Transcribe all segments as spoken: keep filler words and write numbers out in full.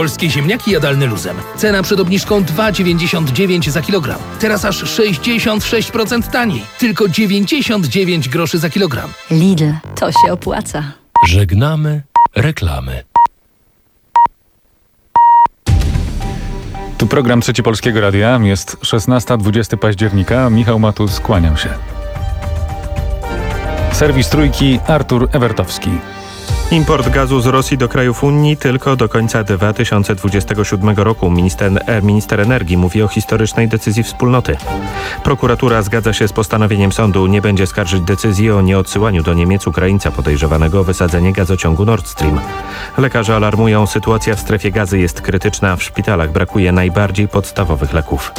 Polskie ziemniaki jadalne luzem. Cena przed obniżką dwa dziewięćdziesiąt dziewięć za kilogram. Teraz aż sześćdziesiąt sześć procent taniej. Tylko dziewięćdziesiąt dziewięć groszy za kilogram. Lidl, to się opłaca. Żegnamy reklamy. Tu program Trzeci Polskiego Radia. Jest szesnasta dwudziestego października. Michał Matus, kłaniam się. Serwis Trójki, Artur Ewertowski. Import gazu z Rosji do krajów Unii tylko do końca dwa tysiące dwudziestego siódmego roku. Minister, e, minister energii mówi o historycznej decyzji wspólnoty. Prokuratura zgadza się z postanowieniem sądu. Nie będzie skarżyć decyzji o nieodsyłaniu do Niemiec Ukraińca podejrzewanego o wysadzenie gazociągu Nord Stream. Lekarze alarmują, sytuacja w strefie Gazy jest krytyczna. W szpitalach brakuje najbardziej podstawowych leków.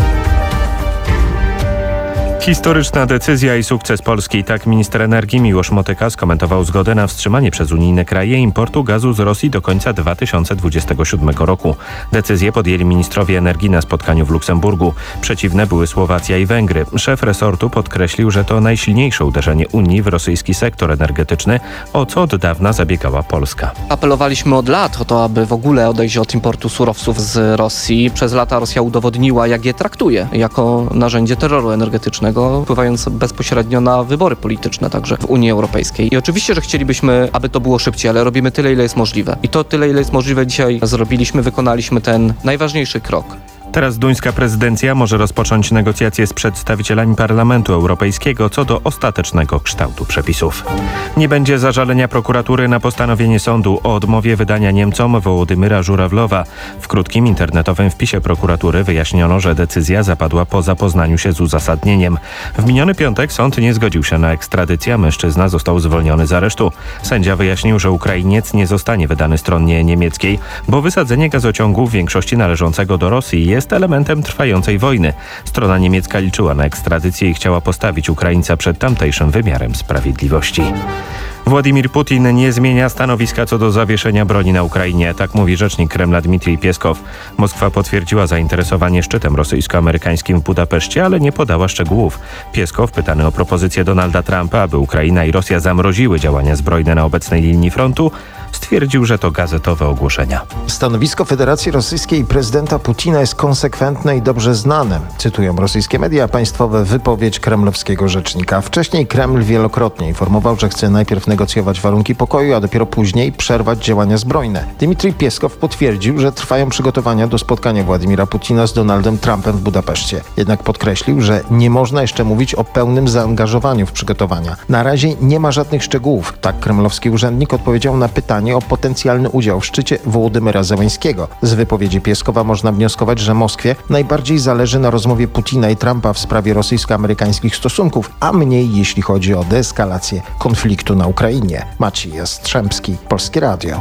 Historyczna decyzja i sukces Polski. Tak minister energii Miłosz Motyka skomentował zgodę na wstrzymanie przez unijne kraje importu gazu z Rosji do końca dwa tysiące dwudziestego siódmego roku. Decyzję podjęli ministrowie energii na spotkaniu w Luksemburgu. Przeciwne były Słowacja i Węgry. Szef resortu podkreślił, że to najsilniejsze uderzenie Unii w rosyjski sektor energetyczny, o co od dawna zabiegała Polska. Apelowaliśmy od lat o to, aby w ogóle odejść od importu surowców z Rosji. Przez lata Rosja udowodniła, jak je traktuje jako narzędzie terroru energetycznego, wpływając bezpośrednio na wybory polityczne także w Unii Europejskiej. I oczywiście, że chcielibyśmy, aby to było szybciej, ale robimy tyle, ile jest możliwe. I to tyle, ile jest możliwe dzisiaj zrobiliśmy, wykonaliśmy ten najważniejszy krok. Teraz duńska prezydencja może rozpocząć negocjacje z przedstawicielami Parlamentu Europejskiego co do ostatecznego kształtu przepisów. Nie będzie zażalenia prokuratury na postanowienie sądu o odmowie wydania Niemcom Wołodymyra Żurawlowa. W krótkim internetowym wpisie prokuratury wyjaśniono, że decyzja zapadła po zapoznaniu się z uzasadnieniem. W miniony piątek sąd nie zgodził się na ekstradycję, mężczyzna został zwolniony z aresztu. Sędzia wyjaśnił, że Ukrainiec nie zostanie wydany stronie niemieckiej, bo wysadzenie gazociągu w większości należącego do Rosji jest jest elementem trwającej wojny. Strona niemiecka liczyła na ekstradycję i chciała postawić Ukraińca przed tamtejszym wymiarem sprawiedliwości. Władimir Putin nie zmienia stanowiska co do zawieszenia broni na Ukrainie, tak mówi rzecznik Kremla Dmitrij Pieskow. Moskwa potwierdziła zainteresowanie szczytem rosyjsko-amerykańskim w Budapeszcie, ale nie podała szczegółów. Pieskow, pytany o propozycję Donalda Trumpa, aby Ukraina i Rosja zamroziły działania zbrojne na obecnej linii frontu, stwierdził, że to gazetowe ogłoszenia. Stanowisko Federacji Rosyjskiej i prezydenta Putina jest konsekwentne i dobrze znane. Cytują rosyjskie media państwowe wypowiedź kremlowskiego rzecznika. Wcześniej Kreml wielokrotnie informował, że chce najpierw negocjować warunki pokoju, a dopiero później przerwać działania zbrojne. Dmitrij Pieskow potwierdził, że trwają przygotowania do spotkania Władimira Putina z Donaldem Trumpem w Budapeszcie. Jednak podkreślił, że nie można jeszcze mówić o pełnym zaangażowaniu w przygotowania. Na razie nie ma żadnych szczegółów. Tak kremlowski urzędnik odpowiedział na pytanie o potencjalny udział w szczycie Wołodymyra Zełańskiego. Z wypowiedzi Pieskowa można wnioskować, że Moskwie najbardziej zależy na rozmowie Putina i Trumpa w sprawie rosyjsko-amerykańskich stosunków, a mniej jeśli chodzi o deeskalację konfliktu na Ukrainie. Maciej Jastrzębski, Polskie Radio.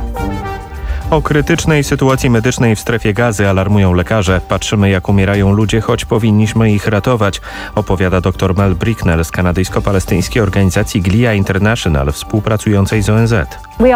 O krytycznej sytuacji medycznej w strefie Gazy alarmują lekarze. Patrzymy, jak umierają ludzie, choć powinniśmy ich ratować, opowiada dr Mel Bricknell z kanadyjsko-palestyńskiej organizacji Glia International współpracującej z O N Z.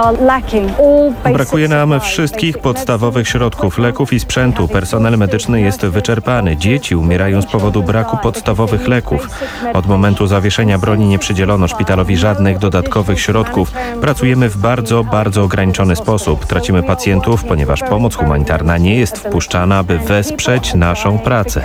Brakuje nam wszystkich podstawowych środków, leków i sprzętu. Personel medyczny jest wyczerpany. Dzieci umierają z powodu braku podstawowych leków. Od momentu zawieszenia broni nie przydzielono szpitalowi żadnych dodatkowych środków. Pracujemy w bardzo, bardzo ograniczony sposób. Tracimy pacjentów, ponieważ pomoc humanitarna nie jest wpuszczana, aby wesprzeć naszą pracę.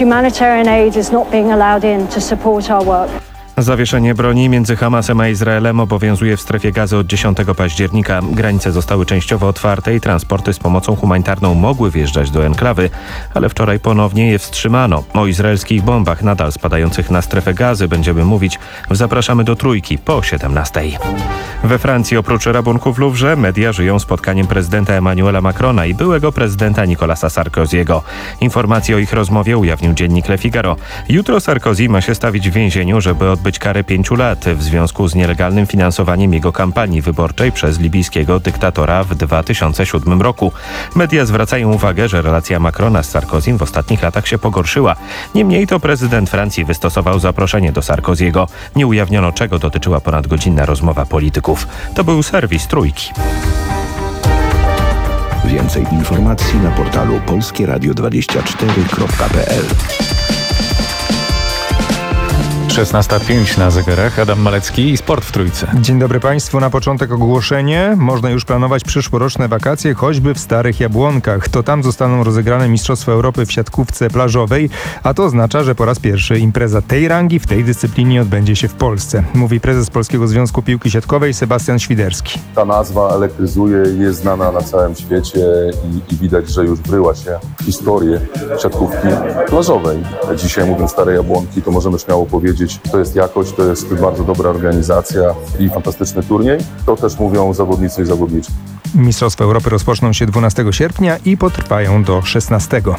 Zawieszenie broni między Hamasem a Izraelem obowiązuje w strefie Gazy od dziesiątego października. Granice zostały częściowo otwarte i transporty z pomocą humanitarną mogły wjeżdżać do enklawy, ale wczoraj ponownie je wstrzymano. O izraelskich bombach nadal spadających na strefę Gazy będziemy mówić w Zapraszamy do Trójki po siedemnastej. We Francji oprócz rabunków w Louvre media żyją spotkaniem prezydenta Emmanuela Macrona i byłego prezydenta Nicolasa Sarkozy'ego. Informacje o ich rozmowie ujawnił dziennik Le Figaro. Jutro Sarkozy ma się stawić w więzieniu, żeby odbyć karę pięciu lat w związku z nielegalnym finansowaniem jego kampanii wyborczej przez libijskiego dyktatora w dwa tysiące siódmym roku. Media zwracają uwagę, że relacja Macrona z Sarkozym w ostatnich latach się pogorszyła. Niemniej to prezydent Francji wystosował zaproszenie do Sarkozy'ego. Nie ujawniono, czego dotyczyła ponadgodzinna rozmowa polityków. To był serwis Trójki. Więcej informacji na portalu polskie radio dwadzieścia cztery kropka p l. szesnasta pięć na zegarach. Adam Malecki i Sport w Trójce. Dzień dobry Państwu. Na początek ogłoszenie. Można już planować przyszłoroczne wakacje, choćby w Starych Jabłonkach. To tam zostaną rozegrane Mistrzostwa Europy w siatkówce plażowej, a to oznacza, że po raz pierwszy impreza tej rangi w tej dyscyplinie odbędzie się w Polsce. Mówi prezes Polskiego Związku Piłki Siatkowej Sebastian Świderski. Ta nazwa elektryzuje, jest znana na całym świecie i, i widać, że już wryła się w historię siatkówki plażowej. Dzisiaj mówiąc Stare Jabłonki, to możemy śmiało powiedzieć, to jest jakość, to jest bardzo dobra organizacja i fantastyczny turniej. To też mówią zawodnicy i zawodniczki. Mistrzostwa Europy rozpoczną się dwunastego sierpnia i potrwają do szesnastego.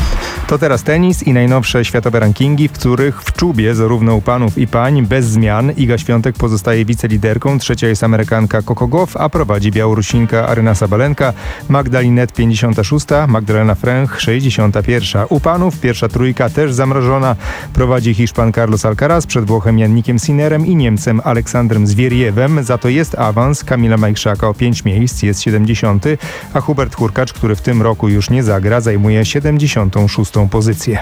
To teraz tenis i najnowsze światowe rankingi, w których w czubie zarówno u panów i pań bez zmian. Iga Świątek pozostaje wiceliderką, trzecia jest Amerykanka Coco Gauff, a prowadzi Białorusinka Aryna Sabalenka, Magdalinet pięćdziesiąta szósta, Magdalena Fręch sześćdziesiąta pierwsza. U panów pierwsza trójka też zamrożona, prowadzi Hiszpan Carlos Alcaraz przed Włochem Jannikiem Sinnerem i Niemcem Aleksandrem Zwierjewem. Za to jest awans. Kamila Majchrzaka o pięć miejsc jest siedemdziesiąty, a Hubert Hurkacz, który w tym roku już nie zagra, zajmuje siedemdziesiątą szóstą pozycję.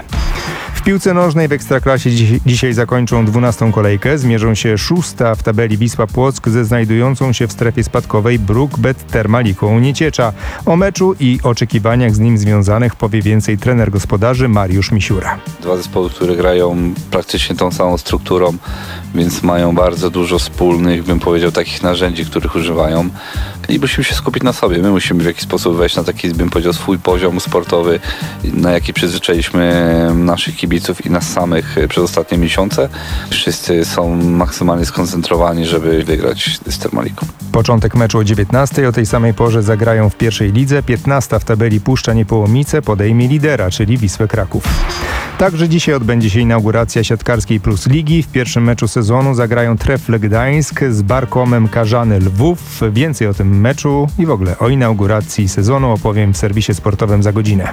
W piłce nożnej w Ekstraklasie dziś, dzisiaj zakończą dwunastą kolejkę. Zmierzą się szósta w tabeli Wisła Płock ze znajdującą się w strefie spadkowej Bruk-Bet Termaliką Nieciecza. O meczu i oczekiwaniach z nim związanych powie więcej trener gospodarzy Mariusz Misiura. Dwa zespoły, które grają praktycznie tą samą strukturą, więc mają bardzo dużo wspólnych, bym powiedział, takich narzędzi, których używają. I musimy się skupić na sobie. My musimy w jakiś sposób wejść na taki, bym powiedział, swój poziom sportowy, na jaki przyzwyczailiśmy naszych kibiców i nas samych przez ostatnie miesiące. Wszyscy są maksymalnie skoncentrowani, żeby wygrać z Termaliką. Początek meczu o dziewiętnastej. O tej samej porze zagrają w pierwszej lidze. piętnasta w tabeli Puszcza Niepołomice podejmie lidera, czyli Wisłę Kraków. Także dzisiaj odbędzie się inauguracja Siatkarskiej Plus Ligi. W pierwszym meczu sezonu zagrają Trefle Gdańsk z Barkomem Karzany Lwów. Więcej o tym meczu i w ogóle o inauguracji sezonu opowiem w serwisie sportowym za godzinę.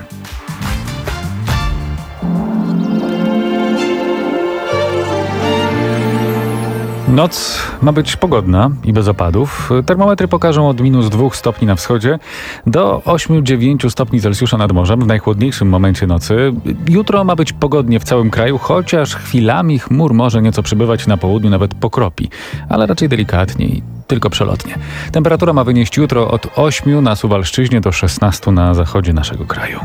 Noc ma być pogodna i bez opadów. Termometry pokażą od minus dwóch stopni na wschodzie do ośmiu dziewięciu stopni Celsjusza nad morzem w najchłodniejszym momencie nocy. Jutro ma być pogodnie w całym kraju, chociaż chwilami chmur może nieco przybywać na południu, nawet pokropi, ale raczej delikatnie i tylko przelotnie. Temperatura ma wynieść jutro od ośmiu na Suwalszczyźnie do szesnastu na zachodzie naszego kraju.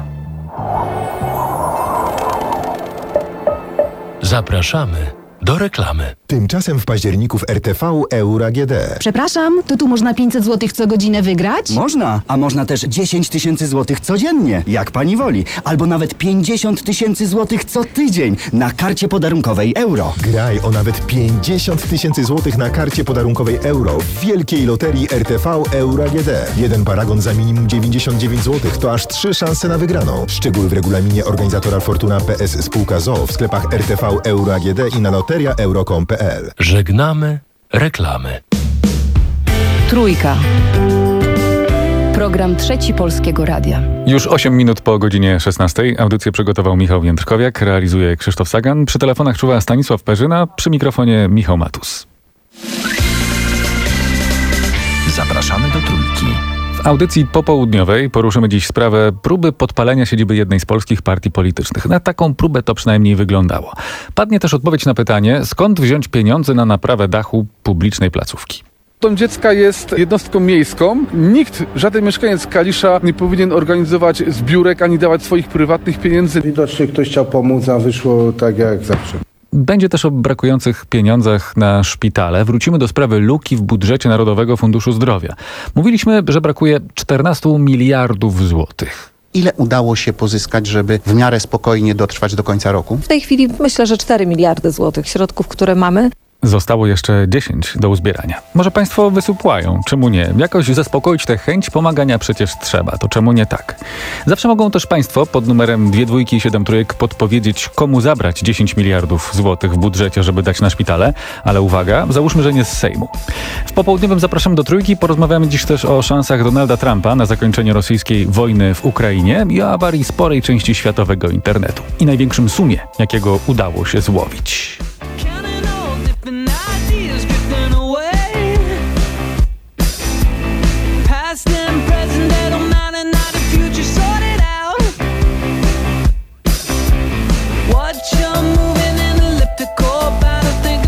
Zapraszamy do reklamy. Tymczasem w październiku w R T V Euro A G D. Przepraszam, to tu można pięćset złotych co godzinę wygrać? Można, a można też dziesięć tysięcy złotych codziennie, jak pani woli. Albo nawet pięćdziesiąt tysięcy złotych co tydzień na karcie podarunkowej Euro. Graj o nawet pięćdziesiąt tysięcy złotych na karcie podarunkowej Euro w wielkiej loterii R T V Euro A G D. Jeden paragon za minimum dziewięćdziesiąt dziewięć złotych to aż trzy szanse na wygraną. Szczegóły w regulaminie organizatora Fortuna P S Spółka z o o w sklepach R T V Euro A G D i na loteria euro kropka com kropka p l. Żegnamy reklamy. Trójka. Program Trzeci Polskiego Radia. Już osiem minut po godzinie szesnastej. Audycję przygotował Michał Jędrkowiak, realizuje Krzysztof Sagan. Przy telefonach czuwa Stanisław Perzyna, przy mikrofonie Michał Matus. Zapraszamy do Trójki. W audycji popołudniowej poruszymy dziś sprawę próby podpalenia siedziby jednej z polskich partii politycznych. Na taką próbę to przynajmniej wyglądało. Padnie też odpowiedź na pytanie, skąd wziąć pieniądze na naprawę dachu publicznej placówki. Dom dziecka jest jednostką miejską. Nikt, żaden mieszkaniec Kalisza nie powinien organizować zbiórek ani dawać swoich prywatnych pieniędzy. Widocznie ktoś chciał pomóc, a wyszło tak jak zawsze. Będzie też o brakujących pieniądzach na szpitale. Wrócimy do sprawy luki w budżecie Narodowego Funduszu Zdrowia. Mówiliśmy, że brakuje czternastu miliardów złotych. Ile udało się pozyskać, żeby w miarę spokojnie dotrwać do końca roku? W tej chwili myślę, że cztery miliardy złotych środków, które mamy. Zostało jeszcze dziesięć do uzbierania. Może państwo wysupłają, czemu nie? Jakoś zaspokoić tę chęć pomagania przecież trzeba, to czemu nie tak? Zawsze mogą też państwo pod numerem dwie dwójki i siedem trójek podpowiedzieć, komu zabrać dziesięć miliardów złotych w budżecie, żeby dać na szpitale, ale uwaga, załóżmy, że nie z Sejmu. W popołudniowym zapraszam do Trójki, porozmawiamy dziś też o szansach Donalda Trumpa na zakończenie rosyjskiej wojny w Ukrainie i o awarii sporej części światowego internetu i największym sumie, jakiego udało się złowić. Watch you moving in elliptical, about to think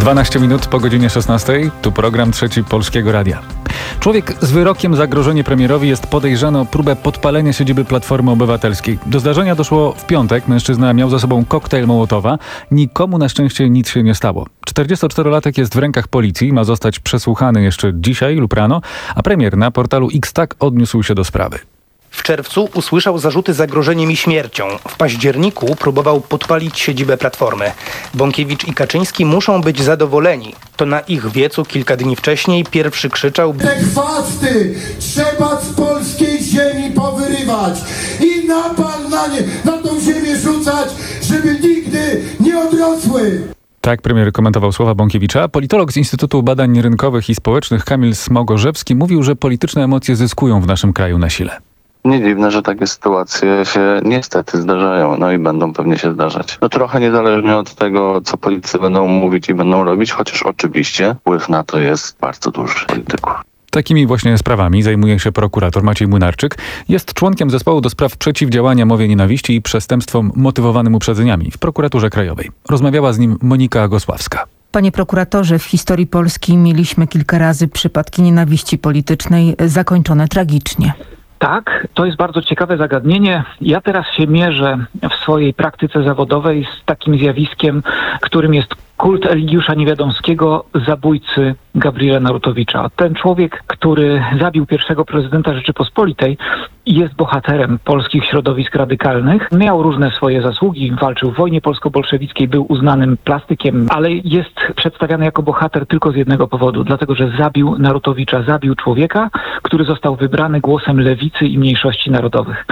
dwanaście minut po godzinie szesnastej. Tu program Trzeci Polskiego Radia. Człowiek z wyrokiem zagrożenie premierowi jest podejrzany o próbę podpalenia siedziby Platformy Obywatelskiej. Do zdarzenia doszło w piątek. Mężczyzna miał za sobą koktajl Mołotowa. Nikomu na szczęście nic się nie stało. czterdziestoczterolatek jest w rękach policji. Ma zostać przesłuchany jeszcze dzisiaj lub rano, a premier na portalu X-Tak odniósł się do sprawy. W czerwcu usłyszał zarzuty zagrożeniem i śmiercią. W październiku próbował podpalić siedzibę Platformy. Bąkiewicz i Kaczyński muszą być zadowoleni. To na ich wiecu kilka dni wcześniej pierwszy krzyczał: te chwasty trzeba z polskiej ziemi powyrywać i napal na nie, na tą ziemię rzucać, żeby nigdy nie odrosły. Tak premier komentował słowa Bąkiewicza. Politolog z Instytutu Badań Rynkowych i Społecznych Kamil Smogorzewski mówił, że polityczne emocje zyskują w naszym kraju na sile. Nie dziwne, że takie sytuacje się niestety zdarzają, no i będą pewnie się zdarzać. No trochę niezależnie od tego, co politycy będą mówić i będą robić, chociaż oczywiście wpływ na to jest bardzo duży polityków. Takimi właśnie sprawami zajmuje się prokurator Maciej Młynarczyk. Jest członkiem zespołu do spraw przeciwdziałania mowie nienawiści i przestępstwom motywowanym uprzedzeniami w prokuraturze krajowej. Rozmawiała z nim Monika Gosławska. Panie prokuratorze, w historii Polski mieliśmy kilka razy przypadki nienawiści politycznej zakończone tragicznie. Tak, to jest bardzo ciekawe zagadnienie. Ja teraz się mierzę w swojej praktyce zawodowej z takim zjawiskiem, którym jest kult Eligiusza Niewiadomskiego, zabójcy Gabriela Narutowicza. Ten człowiek, który zabił pierwszego prezydenta Rzeczypospolitej, jest bohaterem polskich środowisk radykalnych. Miał różne swoje zasługi, walczył w wojnie polsko-bolszewickiej, był uznanym plastykiem, ale jest przedstawiany jako bohater tylko z jednego powodu, dlatego że zabił Narutowicza, zabił człowieka, który został wybrany głosem lewicy i mniejszości narodowych.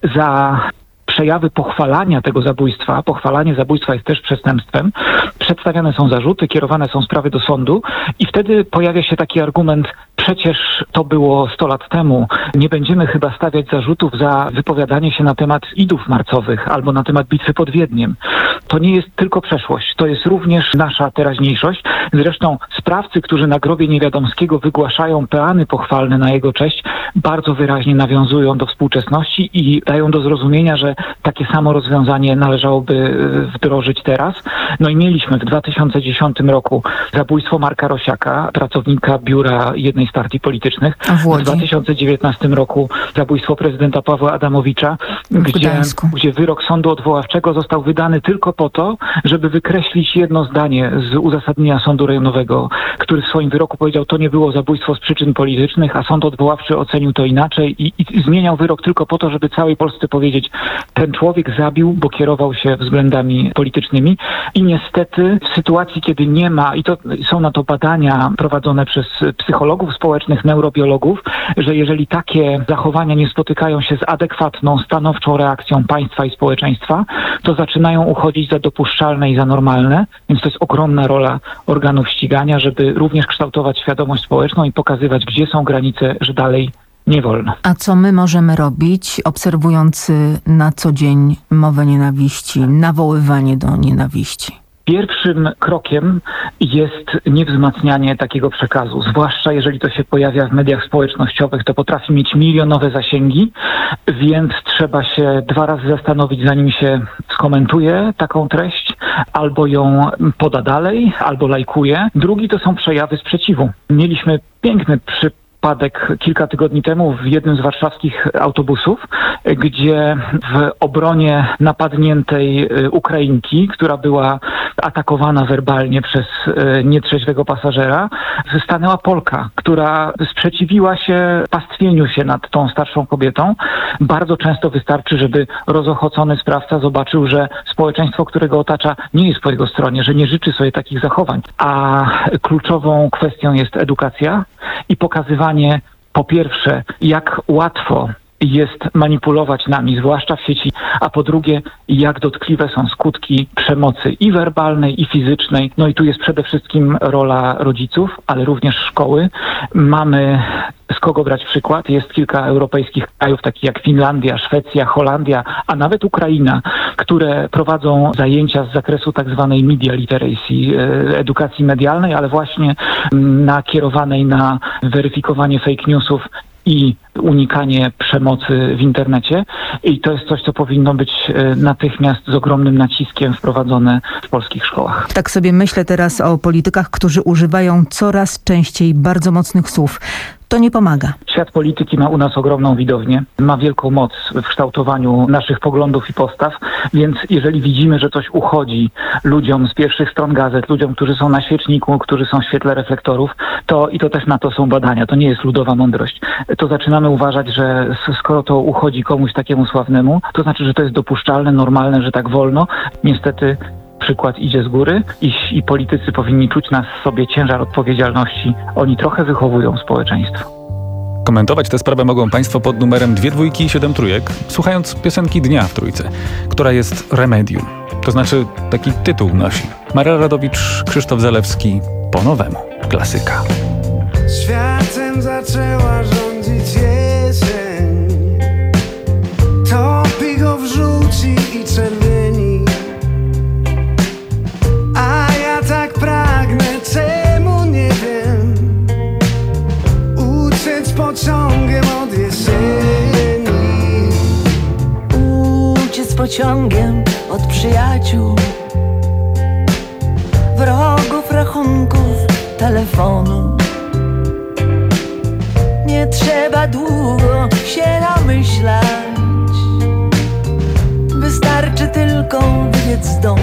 Za przejawy pochwalania tego zabójstwa, pochwalanie zabójstwa jest też przestępstwem, przedstawiane są zarzuty, kierowane są sprawy do sądu i wtedy pojawia się taki argument: przecież to było sto lat temu, nie będziemy chyba stawiać zarzutów za wypowiadanie się na temat idów marcowych albo na temat bitwy pod Wiedniem. To nie jest tylko przeszłość, to jest również nasza teraźniejszość. Zresztą sprawcy, którzy na grobie Niewiadomskiego wygłaszają peany pochwalne na jego cześć, bardzo wyraźnie nawiązują do współczesności i dają do zrozumienia, że takie samo rozwiązanie należałoby wdrożyć teraz. No i mieliśmy w dwa tysiące dziesiątym roku zabójstwo Marka Rosiaka, pracownika biura jednej z partii politycznych. W dwa tysiące dziewiętnastym roku zabójstwo prezydenta Pawła Adamowicza, gdzie, gdzie wyrok sądu odwoławczego został wydany tylko po to, żeby wykreślić jedno zdanie z uzasadnienia sądu rejonowego, który w swoim wyroku powiedział: to nie było zabójstwo z przyczyn politycznych, a sąd odwoławczy ocenił to inaczej i, i zmieniał wyrok tylko po to, żeby całej Polsce powiedzieć: ten człowiek zabił, bo kierował się względami politycznymi. I niestety w sytuacji, kiedy nie ma, i to są na to badania prowadzone przez psychologów społecznych, neurobiologów, że jeżeli takie zachowania nie spotykają się z adekwatną, stanowczą reakcją państwa i społeczeństwa, to zaczynają uchodzić za dopuszczalne i za normalne. Więc to jest ogromna rola organów ścigania, żeby również kształtować świadomość społeczną i pokazywać, gdzie są granice, że dalej nie wolno. A co my możemy robić, obserwujący na co dzień mowę nienawiści, nawoływanie do nienawiści? Pierwszym krokiem jest niewzmacnianie takiego przekazu, zwłaszcza jeżeli to się pojawia w mediach społecznościowych, to potrafi mieć milionowe zasięgi, więc trzeba się dwa razy zastanowić, zanim się skomentuje taką treść, albo ją poda dalej, albo lajkuje. Drugi to są przejawy sprzeciwu. Mieliśmy piękny przypadek Przypadek kilka tygodni temu w jednym z warszawskich autobusów, gdzie w obronie napadniętej Ukrainki, która była atakowana werbalnie przez nietrzeźwego pasażera, stanęła Polka, która sprzeciwiła się pastwieniu się nad tą starszą kobietą. Bardzo często wystarczy, żeby rozochocony sprawca zobaczył, że społeczeństwo, które go otacza, nie jest po jego stronie, że nie życzy sobie takich zachowań. A kluczową kwestią jest edukacja i pokazywanie, po pierwsze, jak łatwo jest manipulować nami, zwłaszcza w sieci, a po drugie, jak dotkliwe są skutki przemocy i werbalnej, i fizycznej. No i tu jest przede wszystkim rola rodziców, ale również szkoły. Mamy z kogo brać przykład. Jest kilka europejskich krajów, takich jak Finlandia, Szwecja, Holandia, a nawet Ukraina, które prowadzą zajęcia z zakresu tak zwanej media literacy, edukacji medialnej, ale właśnie nakierowanej na weryfikowanie fake newsów i unikanie przemocy w internecie i to jest coś, co powinno być natychmiast z ogromnym naciskiem wprowadzone w polskich szkołach. Tak sobie myślę teraz o politykach, którzy używają coraz częściej bardzo mocnych słów. To nie pomaga. Świat polityki ma u nas ogromną widownię, ma wielką moc w kształtowaniu naszych poglądów i postaw, więc jeżeli widzimy, że coś uchodzi ludziom z pierwszych stron gazet, ludziom, którzy są na świeczniku, którzy są w świetle reflektorów, to i to też na to są badania, to nie jest ludowa mądrość. To zaczynamy uważać, że skoro to uchodzi komuś takiemu sławnemu, to znaczy, że to jest dopuszczalne, normalne, że tak wolno. Niestety przykład idzie z góry i, i politycy powinni czuć na sobie ciężar odpowiedzialności. Oni trochę wychowują społeczeństwo. Komentować tę sprawę mogą Państwo pod numerem dwie dwójki i siedem trójek, słuchając piosenki dnia w Trójce, która jest Remedium. To znaczy taki tytuł nosi. Maria Radowicz, Krzysztof Zalewski, po nowemu. Klasyka. Światem zaczęła rządzić jesień. Topi go w żółci i czerwieni. A ja tak pragnę, czemu nie wiem, uciec pociągiem od jesieni. Uciec pociągiem od przyjaciół, wrogów, rachunków, telefonu. Nie trzeba długo się namyślać, wystarczy tylko wybiec z domu.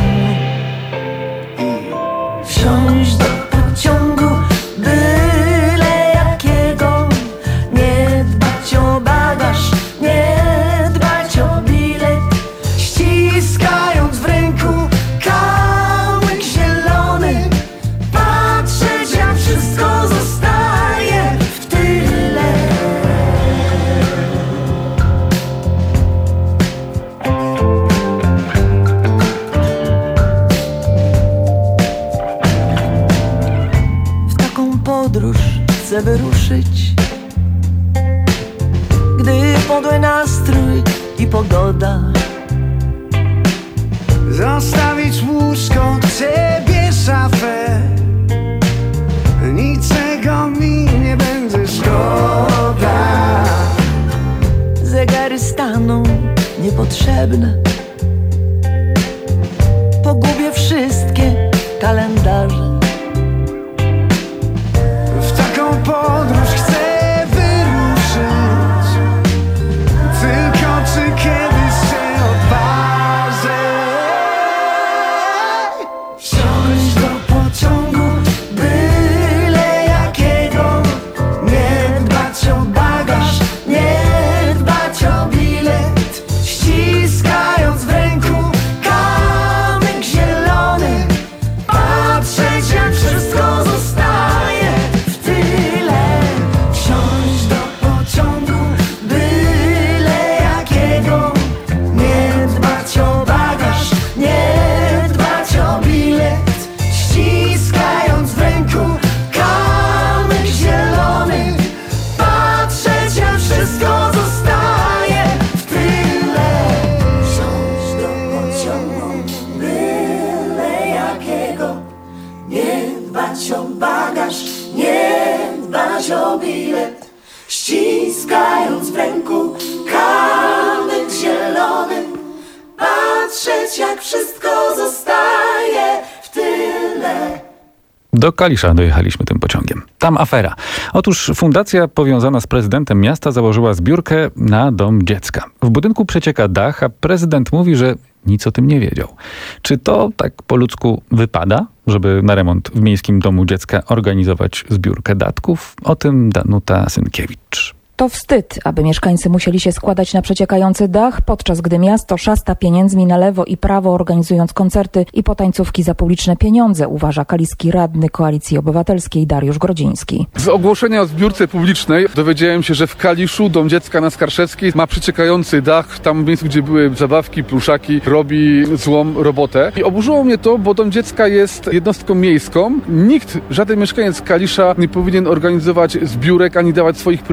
Wsiąść do pociągu byle jakiego, nie dbać o bagaż, nie dbać o bilet, ściskając w ręku kamyk zielony, patrzeć jak wszystko zostaje w tyle. Podróż chcę wyruszyć, gdy podły nastrój i pogoda. Zostawić łóżko, ciebie szafę, niczego mi nie będzie szkoda. Zegary staną niepotrzebne, pogubię wszystkie kalendarze. Podróż chcę wyruszyć, tylko czy kiedyś się odważę wsiąść do pociągu byle jakiego, nie dbać o bagaż, nie dbać o bilet, ściskając w ręku kamyk zielony, patrzeć jak wszystko zostaje w tyle. Wsiąść do pociągu byle jakiego, nie dbać o bagaż, nie dbać o bilet, ściskając w ręku kamyk zielony, patrzeć jak wszystko zostaje w tyle. Wsiąść do pociągu byle jakiego, nie dbać o bagaż, nie dbać o bilet, ściskając w ręku kamyk zielony, patrzeć jak wszystko zostaje w tyle. Do Kalisza dojechaliśmy tym pociągiem. Tam afera. Otóż fundacja powiązana z prezydentem miasta założyła zbiórkę na dom dziecka. W budynku przecieka dach, a prezydent mówi, że nic o tym nie wiedział. Czy to tak po ludzku wypada, żeby na remont w Miejskim Domu Dziecka organizować zbiórkę datków? O tym Danuta Synkiewicz. To wstyd, aby mieszkańcy musieli się składać na przeciekający dach, podczas gdy miasto szasta pieniędzmi na lewo i prawo, organizując koncerty i potańcówki za publiczne pieniądze, uważa kaliski radny Koalicji Obywatelskiej Dariusz Grodziński. Z ogłoszenia o zbiórce publicznej dowiedziałem się, że w Kaliszu Dom Dziecka na Skarszewskiej ma przeciekający dach. Tam w miejscu, gdzie były zabawki, pluszaki, robi złą robotę. I oburzyło mnie to, bo Dom Dziecka jest jednostką miejską. Nikt, żaden mieszkaniec Kalisza nie powinien organizować zbiórek ani dawać swoich prywatnych pieniędzy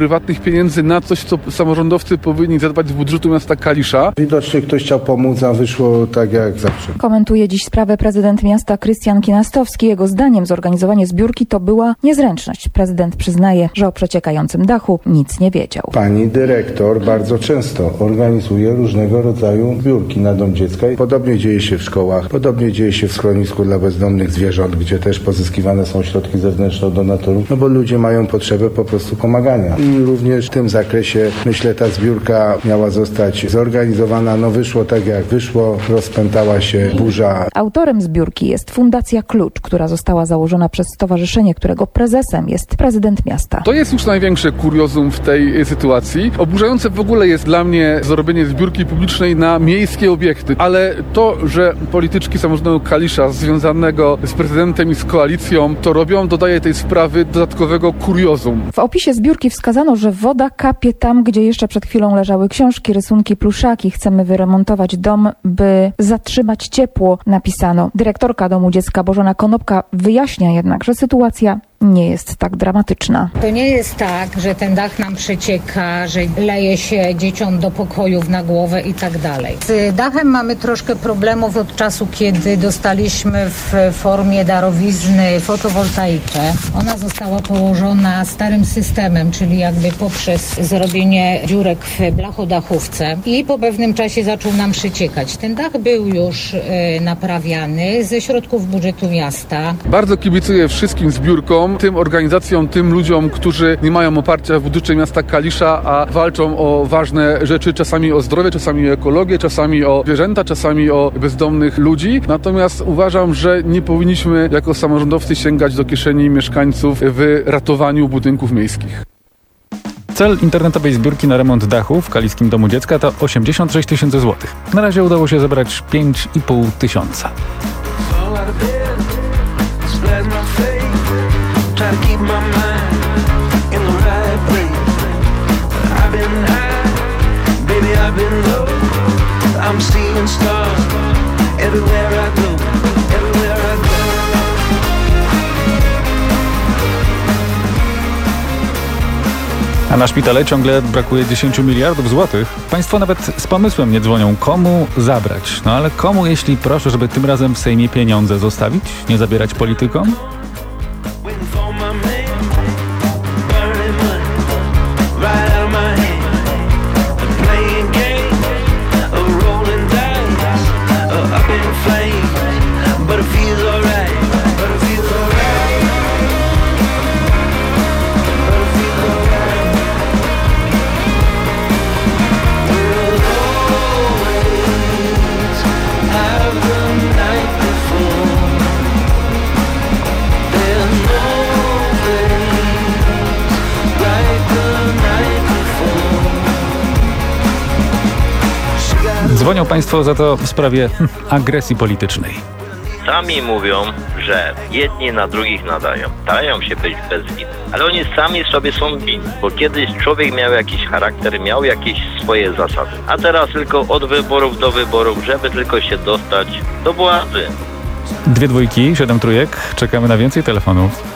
pieniędzy na coś, co samorządowcy powinni zadbać z budżetu miasta Kalisza. Widocznie ktoś chciał pomóc, a wyszło tak jak zawsze. Komentuje dziś sprawę prezydent miasta Krystian Kinastowski. Jego zdaniem zorganizowanie zbiórki to była niezręczność. Prezydent przyznaje, że o przeciekającym dachu nic nie wiedział. Pani dyrektor bardzo często organizuje różnego rodzaju zbiórki na Dom Dziecka. Podobnie dzieje się w szkołach, podobnie dzieje się w schronisku dla bezdomnych zwierząt, gdzie też pozyskiwane są środki zewnętrzne od donatorów, no bo ludzie mają potrzebę po prostu pomagania. I również w tym zakresie, myślę, ta zbiórka miała zostać zorganizowana. No wyszło tak jak wyszło, rozpętała się burza. Autorem zbiórki jest Fundacja Klucz, która została założona przez stowarzyszenie, którego prezesem jest prezydent miasta. To jest już największe kuriozum w tej sytuacji. Oburzające w ogóle jest dla mnie zrobienie zbiórki publicznej na miejskie obiekty, ale to, że polityczki samorządu Kalisza związanego z prezydentem i z koalicją to robią, dodaje tej sprawy dodatkowego kuriozum. W opisie zbiórki wskazano, że woda kapie tam, gdzie jeszcze przed chwilą leżały książki, rysunki, pluszaki. Chcemy wyremontować dom, by zatrzymać ciepło, napisano. Dyrektorka Domu Dziecka Bożena Konopka wyjaśnia jednak, że sytuacja nie jest tak dramatyczna. To nie jest tak, że ten dach nam przecieka, że leje się dzieciom do pokojów na głowę i tak dalej. Z dachem mamy troszkę problemów od czasu, kiedy dostaliśmy w formie darowizny fotowoltaikę. Ona została położona starym systemem, czyli jakby poprzez zrobienie dziurek w blachodachówce i po pewnym czasie zaczął nam przeciekać. Ten dach był już y, naprawiany ze środków budżetu miasta. Bardzo kibicuję wszystkim zbiórkom, tym organizacjom, tym ludziom, którzy nie mają oparcia w budżecie miasta Kalisza, a walczą o ważne rzeczy, czasami o zdrowie, czasami o ekologię, czasami o zwierzęta, czasami o bezdomnych ludzi. Natomiast uważam, że nie powinniśmy jako samorządowcy sięgać do kieszeni mieszkańców w ratowaniu budynków miejskich. Cel internetowej zbiórki na remont dachu w Kaliskim Domu Dziecka to osiemdziesiąt sześć tysięcy złotych. Na razie udało się zebrać pięć i pół tysiąca. Try to keep my mind in the right place. I've been high, baby, I've been low. I'm seeing stars everywhere I go, everywhere I go. A na szpitale ciągle brakuje dziesięć miliardów złotych. Państwo nawet z pomysłem nie dzwonią, komu zabrać. No ale komu, jeśli proszę, żeby tym razem w Sejmie pieniądze zostawić, nie zabierać politykom? Dzwonią Państwo za to w sprawie hm, agresji politycznej. Sami mówią, że jedni na drugich nadają. Starają się być bez winy. Ale oni sami sobie są winni, bo kiedyś człowiek miał jakiś charakter, miał jakieś swoje zasady. A teraz tylko od wyborów do wyborów, żeby tylko się dostać do władzy. Dwie dwójki, siedem trójek. Czekamy na więcej telefonów.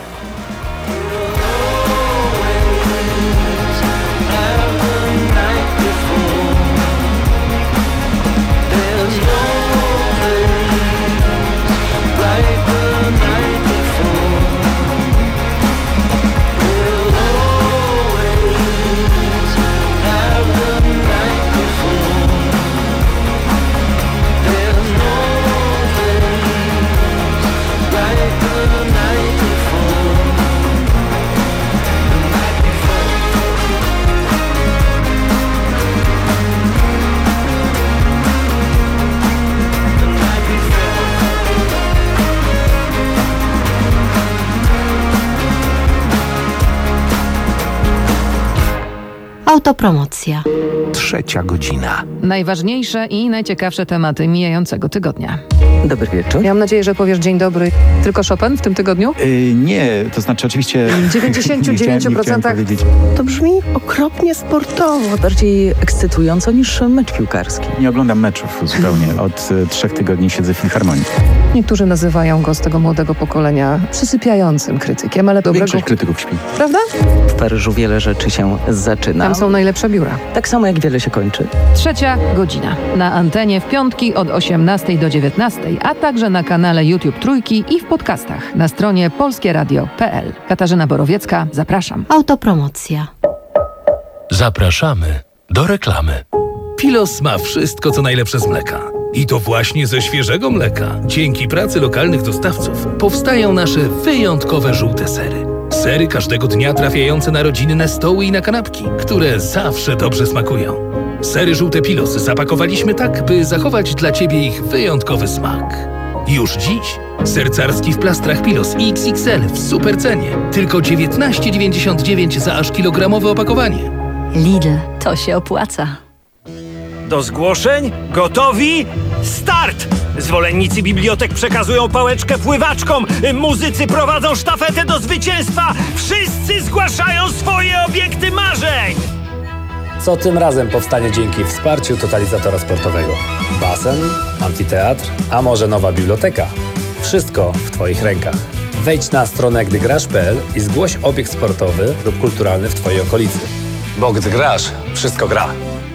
Autopromocja. trzecia godzina. Najważniejsze i najciekawsze tematy mijającego tygodnia. Dobry wieczór. Ja mam nadzieję, że powiesz dzień dobry. Tylko Chopin w tym tygodniu? Yy, nie, to znaczy oczywiście... W dziewięćdziesięciu dziewięciu procentach to brzmi okropnie sportowo. Bardziej ekscytująco niż mecz piłkarski. Nie oglądam meczów zupełnie. Od y, trzech tygodni siedzę w Filharmonii. Niektórzy nazywają go z tego młodego pokolenia przysypiającym krytykiem, ale dobrego... Większość krytyków śpi. Prawda? W Paryżu wiele rzeczy się zaczyna. Tam są najlepsze biura. Tak samo jak wiele się kończy. Trzecia godzina. Na antenie w piątki od osiemnastej do dziewiętnastej, a także na kanale YouTube Trójki i w podcastach na stronie polskie radio kropka p l. Katarzyna Borowiecka, zapraszam. Autopromocja. Zapraszamy do reklamy. Pilos ma wszystko, co najlepsze z mleka. I to właśnie ze świeżego mleka. Dzięki pracy lokalnych dostawców powstają nasze wyjątkowe żółte sery. Sery każdego dnia trafiające na rodzinne stoły i na kanapki, które zawsze dobrze smakują. Sery żółte Pilos zapakowaliśmy tak, by zachować dla Ciebie ich wyjątkowy smak. Już dziś ser carski w plastrach Pilos X X L w super cenie. Tylko dziewiętnaście dziewięćdziesiąt dziewięć za aż kilogramowe opakowanie. Lidl, to się opłaca. Do zgłoszeń? Gotowi? Start! Zwolennicy bibliotek przekazują pałeczkę pływaczkom, muzycy prowadzą sztafetę do zwycięstwa, wszyscy zgłaszają swoje obiekty marzeń! Co tym razem powstanie dzięki wsparciu totalizatora sportowego? Basen, amfiteatr, a może nowa biblioteka? Wszystko w Twoich rękach. Wejdź na stronę gdygrasz kropka p l i zgłoś obiekt sportowy lub kulturalny w Twojej okolicy. Bo gdy grasz, wszystko gra.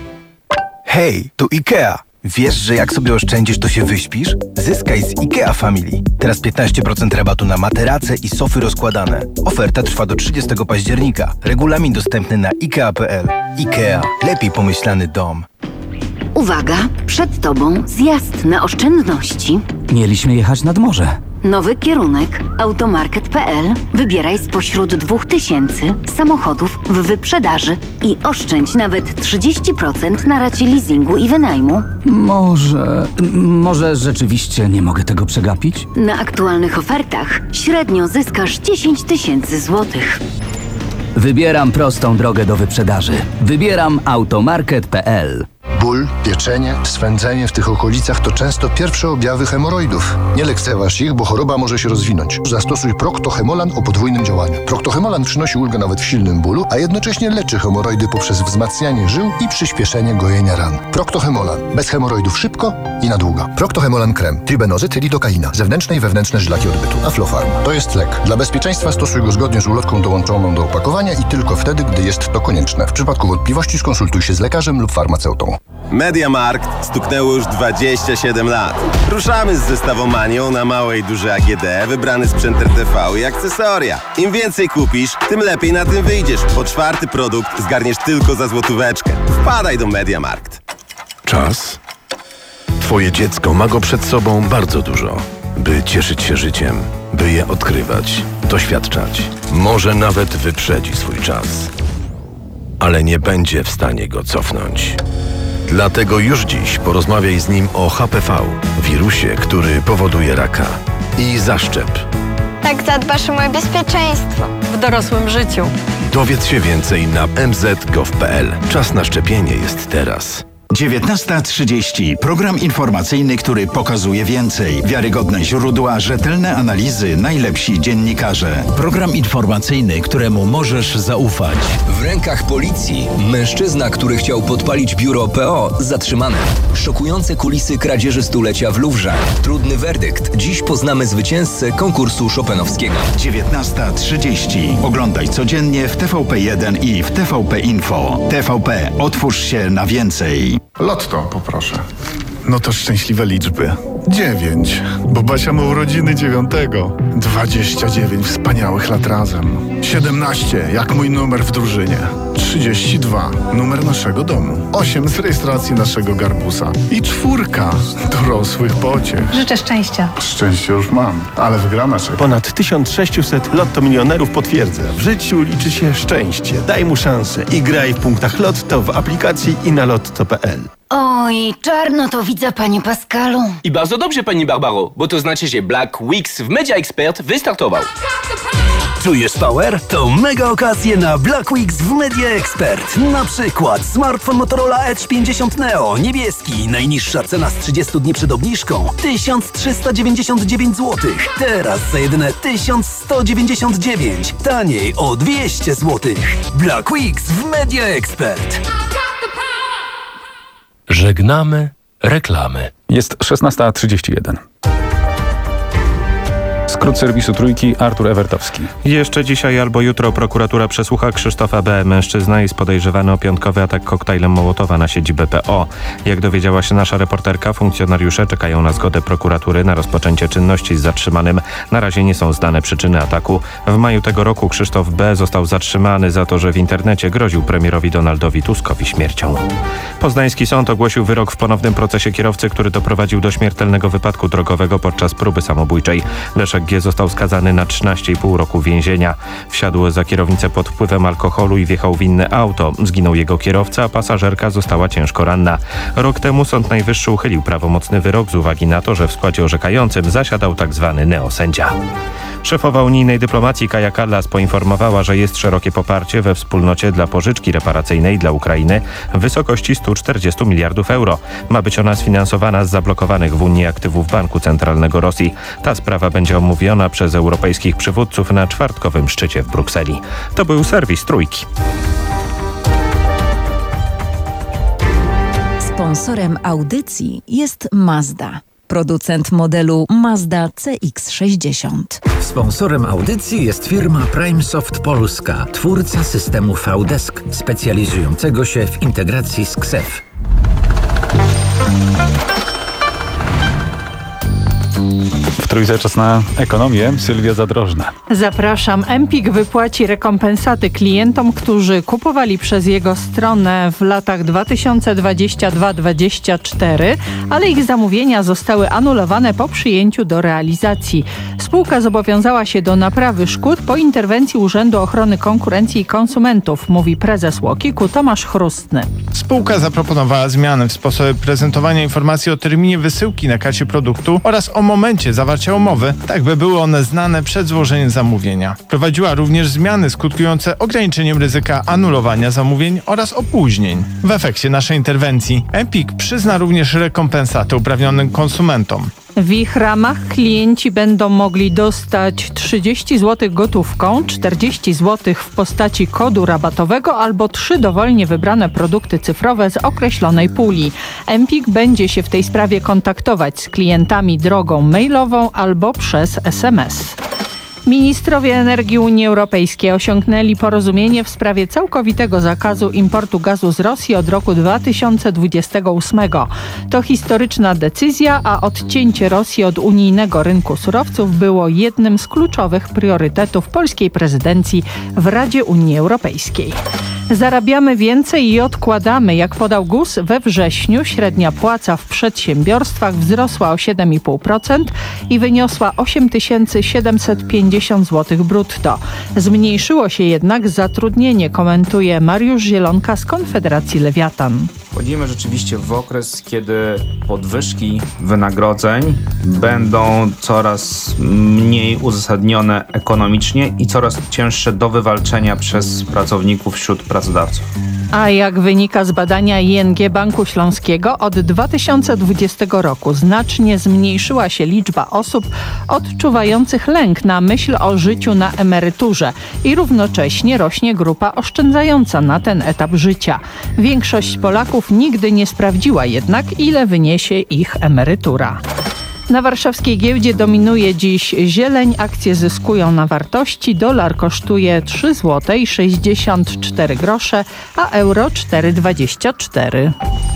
Hej, tu IKEA. Wiesz, że jak sobie oszczędzisz, to się wyśpisz? Zyskaj z IKEA Family. Teraz piętnaście procent rabatu na materace i sofy rozkładane. Oferta trwa do trzydziestego października. Regulamin dostępny na ikea kropka p l. IKEA. Lepiej pomyślany dom. Uwaga, przed Tobą zjazd na oszczędności. Mieliśmy jechać nad morze. Nowy kierunek automarket kropka p l. Wybieraj spośród dwóch tysięcy samochodów w wyprzedaży i oszczędź nawet trzydzieści procent na racie leasingu i wynajmu. Może... może rzeczywiście nie mogę tego przegapić? Na aktualnych ofertach średnio zyskasz dziesięć tysięcy złotych. Wybieram prostą drogę do wyprzedaży. Wybieram automarket kropka p l. Ból, pieczenie, swędzenie w tych okolicach to często pierwsze objawy hemoroidów. Nie lekceważ ich, bo choroba może się rozwinąć. Zastosuj Procto-Hemolan o podwójnym działaniu. Procto-Hemolan przynosi ulgę nawet w silnym bólu, a jednocześnie leczy hemoroidy poprzez wzmacnianie żył i przyspieszenie gojenia ran. Procto-Hemolan. Bez hemoroidów szybko i na długo. Procto-Hemolan krem. Tribenozyt, lidokaina. Zewnętrzne i wewnętrzne żylaki odbytu. Aflofarm. To jest lek. Dla bezpieczeństwa stosuj go zgodnie z ulotką dołączoną do opakowania i tylko wtedy, gdy jest to konieczne. W przypadku wątpliwości skonsultuj się z lekarzem lub farmaceutą. MediaMarkt stuknęło już dwadzieścia siedem lat. Ruszamy z zestawomanią na małe i duże A G D, wybrany sprzęt R T V i akcesoria. Im więcej kupisz, tym lepiej na tym wyjdziesz, bo czwarty produkt zgarniesz tylko za złotóweczkę. Wpadaj do MediaMarkt. Czas? Twoje dziecko ma go przed sobą bardzo dużo, by cieszyć się życiem, by je odkrywać, doświadczać. Może nawet wyprzedzi swój czas, ale nie będzie w stanie go cofnąć. Dlatego już dziś porozmawiaj z nim o H P V, wirusie, który powoduje raka. I zaszczep. Tak zadbasz o moje bezpieczeństwo w dorosłym życiu. Dowiedz się więcej na m z kropka gov kropka p l. Czas na szczepienie jest teraz. dziewiętnasta trzydzieści. Program informacyjny, który pokazuje więcej. Wiarygodne źródła, rzetelne analizy, najlepsi dziennikarze. Program informacyjny, któremu możesz zaufać. W rękach policji mężczyzna, który chciał podpalić biuro P O, zatrzymany. Szokujące kulisy kradzieży stulecia w Luwrze. Trudny werdykt. Dziś poznamy zwycięzcę konkursu chopinowskiego. dziewiętnasta trzydzieści. Oglądaj codziennie w T V P jeden i w T V P Info. T V P. Otwórz się na więcej. Lotto poproszę. No to szczęśliwe liczby. Dziewięć, bo Basia ma urodziny dziewiątego. Dwadzieścia dziewięć wspaniałych lat razem. Siedemnaście, jak mój numer w drużynie. Trzydzieści dwa, numer naszego domu. Osiem z rejestracji naszego garbusa. I czwórka dorosłych pociech. Życzę szczęścia. Szczęście już mam, ale wygrana czeka. Ponad tysiąc sześćset Lotto milionerów potwierdza. W życiu liczy się szczęście. Daj mu szansę i graj w punktach Lotto w aplikacji i na lotto kropka p l. Oj, czarno to widzę, panie Pascalu. I bardzo dobrze, pani Barbaro, bo to znaczy, że Black Weeks w Media Expert wystartował. Czujesz power? To mega okazje na Black Weeks w Media Expert. Na przykład smartfon Motorola Edge pięćdziesiąt Neo, niebieski. Najniższa cena z trzydziestu dni przed obniżką tysiąc trzysta dziewięćdziesiąt dziewięć złotych. Teraz za jedyne tysiąc sto dziewięćdziesiąt dziewięć. Taniej o dwieście złotych. Black Weeks w Media Expert. Żegnamy reklamy. Jest szesnasta trzydzieści jeden. Skrót serwisu Trójki, Artur Ewertowski. Jeszcze dzisiaj albo jutro prokuratura przesłucha Krzysztofa B. Mężczyzna jest podejrzewany o piątkowy atak koktajlem Mołotowa na siedzibę P O. Jak dowiedziała się nasza reporterka, funkcjonariusze czekają na zgodę prokuratury na rozpoczęcie czynności z zatrzymanym. Na razie nie są znane przyczyny ataku. W maju tego roku Krzysztof B. został zatrzymany za to, że w internecie groził premierowi Donaldowi Tuskowi śmiercią. Poznański sąd ogłosił wyrok w ponownym procesie kierowcy, który doprowadził do śmiertelnego wypadku drogowego podczas próby samobójczej. Leszek G. został skazany na trzynaście i pół roku więzienia. Wsiadł za kierownicę pod wpływem alkoholu i wjechał w inne auto. Zginął jego kierowca, a pasażerka została ciężko ranna. Rok temu Sąd Najwyższy uchylił prawomocny wyrok z uwagi na to, że w składzie orzekającym zasiadał tzw. neosędzia. Szefowa unijnej dyplomacji Kaja Kallas poinformowała, że jest szerokie poparcie we wspólnocie dla pożyczki reparacyjnej dla Ukrainy w wysokości stu czterdziestu miliardów euro. Ma być ona sfinansowana z zablokowanych w Unii aktywów Banku Centralnego Rosji. Ta sprawa będzie omówiona przez europejskich przywódców na czwartkowym szczycie w Brukseli. To był serwis Trójki. Sponsorem audycji jest Mazda, producent modelu Mazda C X sześćdziesiąt. Sponsorem audycji jest firma PrimeSoft Polska, twórca systemu V-Desk, specjalizującego się w integracji z K S E F. W Trójce czas na ekonomię. Sylwia Zadrożna. Zapraszam. Empik wypłaci rekompensaty klientom, którzy kupowali przez jego stronę w latach dwa tysiące dwudziestym drugim do dwudziestego czwartego, ale ich zamówienia zostały anulowane po przyjęciu do realizacji. Spółka zobowiązała się do naprawy szkód po interwencji Urzędu Ochrony Konkurencji i Konsumentów, mówi prezes Łokiku Tomasz Chrustny. Spółka zaproponowała zmiany w sposobie prezentowania informacji o terminie wysyłki na karcie produktu oraz o momencie zawarcia umowy, tak by były one znane przed złożeniem zamówienia. Prowadziła również zmiany skutkujące ograniczeniem ryzyka anulowania zamówień oraz opóźnień. W efekcie naszej interwencji Empik przyzna również rekompensaty uprawnionym konsumentom. W ich ramach klienci będą mogli dostać trzydzieści złotych gotówką, czterdzieści złotych w postaci kodu rabatowego albo trzy dowolnie wybrane produkty cyfrowe z określonej puli. Empik będzie się w tej sprawie kontaktować z klientami drogą mailową albo przez S M S. Ministrowie energii Unii Europejskiej osiągnęli porozumienie w sprawie całkowitego zakazu importu gazu z Rosji od roku dwa tysiące dwudziestego ósmego. To historyczna decyzja, a odcięcie Rosji od unijnego rynku surowców było jednym z kluczowych priorytetów polskiej prezydencji w Radzie Unii Europejskiej. Zarabiamy więcej i odkładamy. Jak podał G U S, we wrześniu średnia płaca w przedsiębiorstwach wzrosła o siedem i pół procent i wyniosła osiem tysięcy siedemset pięćdziesiąt złotych brutto. Zmniejszyło się jednak zatrudnienie, komentuje Mariusz Zielonka z Konfederacji Lewiatan. Wchodzimy rzeczywiście w okres, kiedy podwyżki wynagrodzeń będą coraz mniej uzasadnione ekonomicznie i coraz cięższe do wywalczenia przez pracowników wśród pracodawców. A jak wynika z badania I N G Banku Śląskiego, od dwa tysiące dwudziestego roku znacznie zmniejszyła się liczba osób odczuwających lęk na myśl o życiu na emeryturze i równocześnie rośnie grupa oszczędzająca na ten etap życia. Większość Polaków nigdy nie sprawdziła jednak, ile wyniesie ich emerytura. Na warszawskiej giełdzie dominuje dziś zieleń, akcje zyskują na wartości, dolar kosztuje trzy złote sześćdziesiąt cztery grosze, a euro cztery dwadzieścia cztery.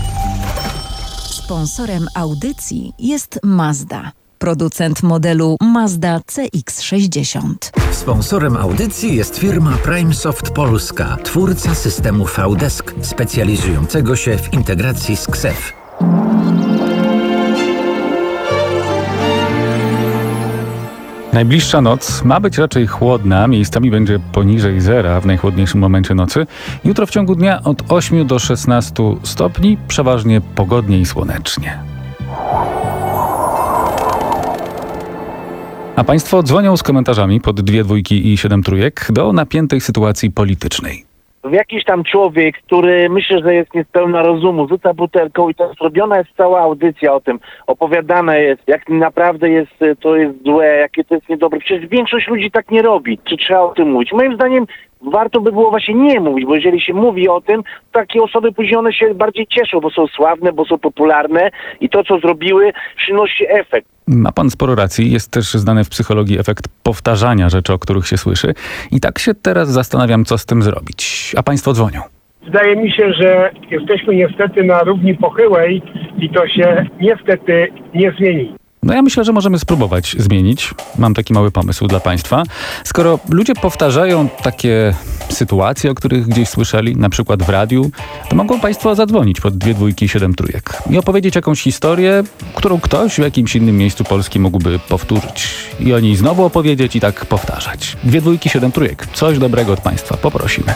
Sponsorem audycji jest Mazda, producent modelu Mazda C X sześćdziesiąt. Sponsorem audycji jest firma PrimeSoft Polska, twórca systemu V-Desk, specjalizującego się w integracji z K S E F. Najbliższa noc ma być raczej chłodna, miejscami będzie poniżej zera w najchłodniejszym momencie nocy. Jutro w ciągu dnia od ośmiu do szesnastu stopni, przeważnie pogodnie i słonecznie. A państwo dzwonią z komentarzami pod dwie dwójki i siedem trójek do napiętej sytuacji politycznej. Jakiś tam człowiek, który myślę, że jest niespełna rozumu, rzuca butelką i to zrobiona jest cała audycja o tym. Opowiadane jest, jak naprawdę jest, to jest złe, jakie to jest niedobre. Przecież większość ludzi tak nie robi. Czy trzeba o tym mówić? Moim zdaniem warto by było właśnie nie mówić, bo jeżeli się mówi o tym, to takie osoby później one się bardziej cieszą, bo są sławne, bo są popularne i to, co zrobiły, przynosi efekt. Ma pan sporo racji. Jest też znany w psychologii efekt powtarzania rzeczy, o których się słyszy. I tak się teraz zastanawiam, co z tym zrobić. A państwo dzwonią. Wydaje mi się, że jesteśmy niestety na równi pochyłej i to się niestety nie zmieni. No ja myślę, że możemy spróbować zmienić. Mam taki mały pomysł dla państwa. Skoro ludzie powtarzają takie sytuacje, o których gdzieś słyszeli, na przykład w radiu, to mogą państwo zadzwonić pod dwie dwójki siedem trójek i opowiedzieć jakąś historię, którą ktoś w jakimś innym miejscu Polski mógłby powtórzyć. I o niej znowu opowiedzieć i tak powtarzać. Dwie dwójki siedem trójek. Coś dobrego od państwa poprosimy.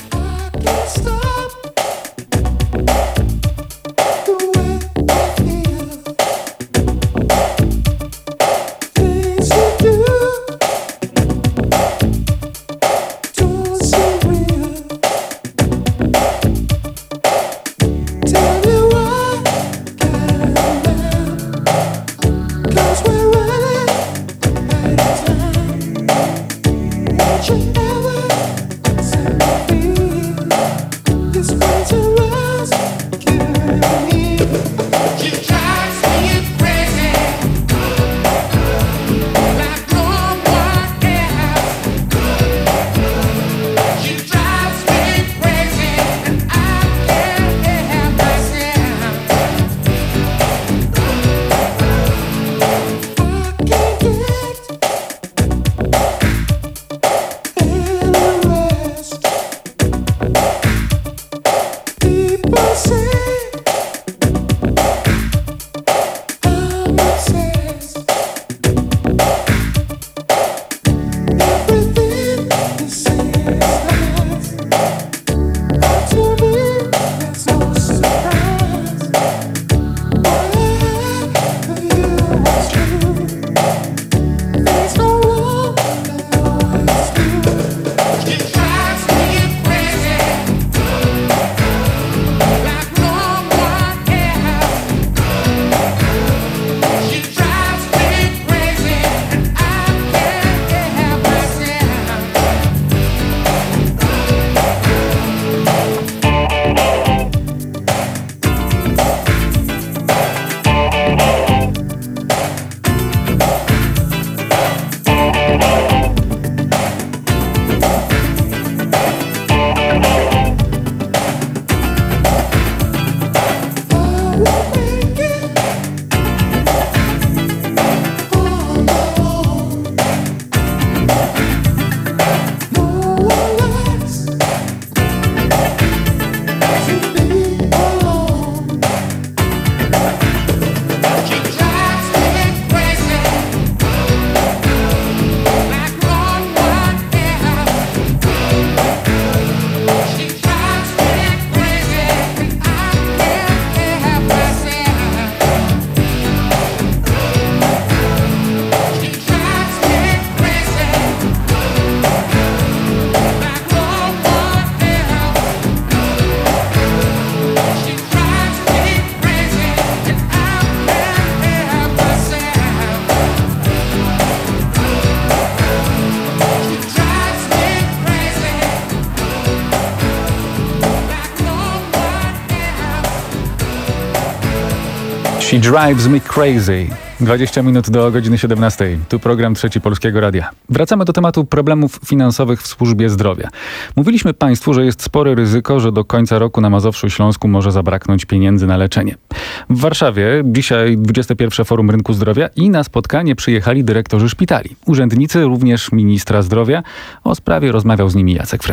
She Drives Me Crazy. dwadzieścia minut do godziny siedemnastej. Tu program Trzeci Polskiego Radia. Wracamy do tematu problemów finansowych w służbie zdrowia. Mówiliśmy państwu, że jest spore ryzyko, że do końca roku na Mazowszu i Śląsku może zabraknąć pieniędzy na leczenie. W Warszawie dzisiaj dwudzieste pierwsze Forum Rynku Zdrowia i na spotkanie przyjechali dyrektorzy szpitali. Urzędnicy, również ministra zdrowia. O sprawie rozmawiał z nimi Jacek Frencel.